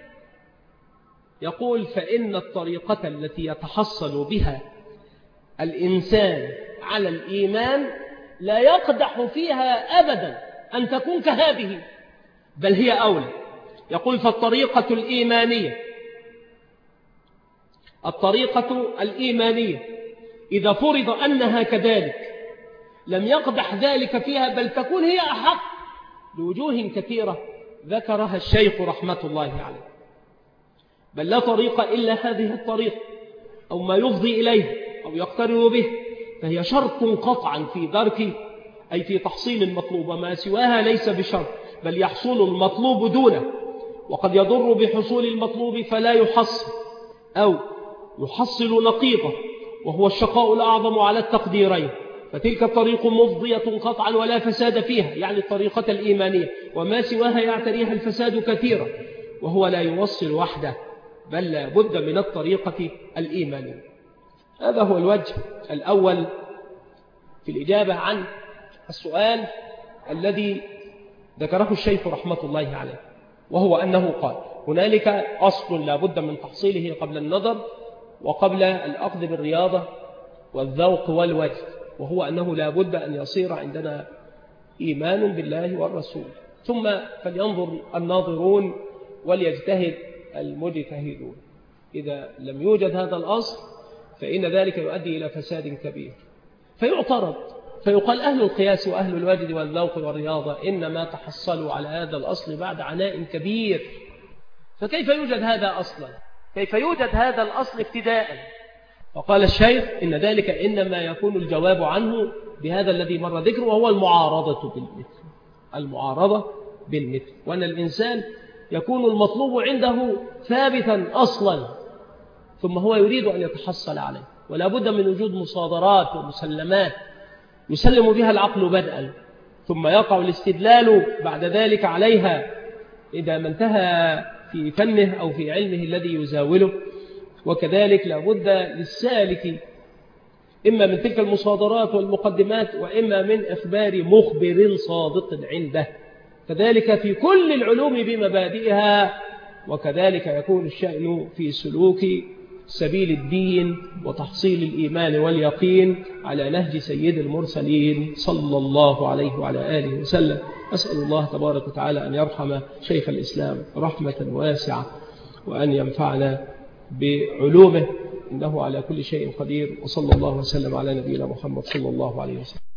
[SPEAKER 2] يقول فإن الطريقة التي يتحصل بها الإنسان على الإيمان لا يقدح فيها أبدا أن تكون كهذه، بل هي أولى. يقول فالطريقة الإيمانية الطريقة الإيمانية إذا فرض أنها كذلك لم يقدح ذلك فيها، بل تكون هي أحق لوجوه كثيرة ذكرها الشيخ رحمة الله عليه. بل لا طريق إلا هذه الطريقة أو ما يفضي إليه أو يقترن به، فهي شرط قطعا في درك أي في تحصيل المطلوب، وما سواها ليس بشرط، بل يحصل المطلوب دونه، وقد يضر بحصول المطلوب فلا يحصل أو يحصل نقيضه، وهو الشقاء الأعظم على التقديرين. فتلك الطريق مفضية قطعا ولا فساد فيها، يعني الطريقة الإيمانية، وما سواها يعتريها الفساد كثيرا، وهو لا يوصل وحده، بل لا بد من الطريقة الإيمانية. هذا هو الوجه الأول في الإجابة عن السؤال الذي ذكره الشيخ رحمة الله عليه، وهو أنه قال هنالك أصل لا بد من تحصيله قبل النظر وقبل الأخذ بالرياضة والذوق والوجد، وهو أنه لا بد أن يصير عندنا إيمان بالله والرسول، ثم فلينظر الناظرون وليجتهد المجتهدون. إذا لم يوجد هذا الأصل فإن ذلك يؤدي إلى فساد كبير، فيعترض فيقال أهل القياس وأهل الوجد والذوق والرياضة إنما تحصلوا على هذا الأصل بعد عناء كبير، فكيف يوجد هذا أصلا؟ كيف يوجد هذا الأصل ابتداء؟ فقال الشيخ إن ذلك إنما يكون الجواب عنه بهذا الذي مر ذكره، وهو المعارضة بالمثل. المعارضة بالمثل، وأن الإنسان يكون المطلوب عنده ثابتا أصلا ثم هو يريد أن يتحصل عليه، ولا بد من وجود مصادرات ومسلمات يسلم بها العقل بدءا، ثم يقع الاستدلال بعد ذلك عليها إذا ما انتهى في فنه أو في علمه الذي يزاوله. وكذلك لا بد للسالك إما من تلك المصادرات والمقدمات وإما من إخبار مخبر صادق عنده، كذلك في كل العلوم بمبادئها، وكذلك يكون الشأن في سلوك سبيل الدين وتحصيل الإيمان واليقين على نهج سيد المرسلين صلى الله عليه وعلى آله وسلم. أسأل الله تبارك وتعالى أن يرحم شيخ الإسلام رحمة واسعة، وأن ينفعنا بعلومه، إنه على كل شيء قدير. وصلى الله وسلم على نبينا محمد صلى الله عليه وسلم.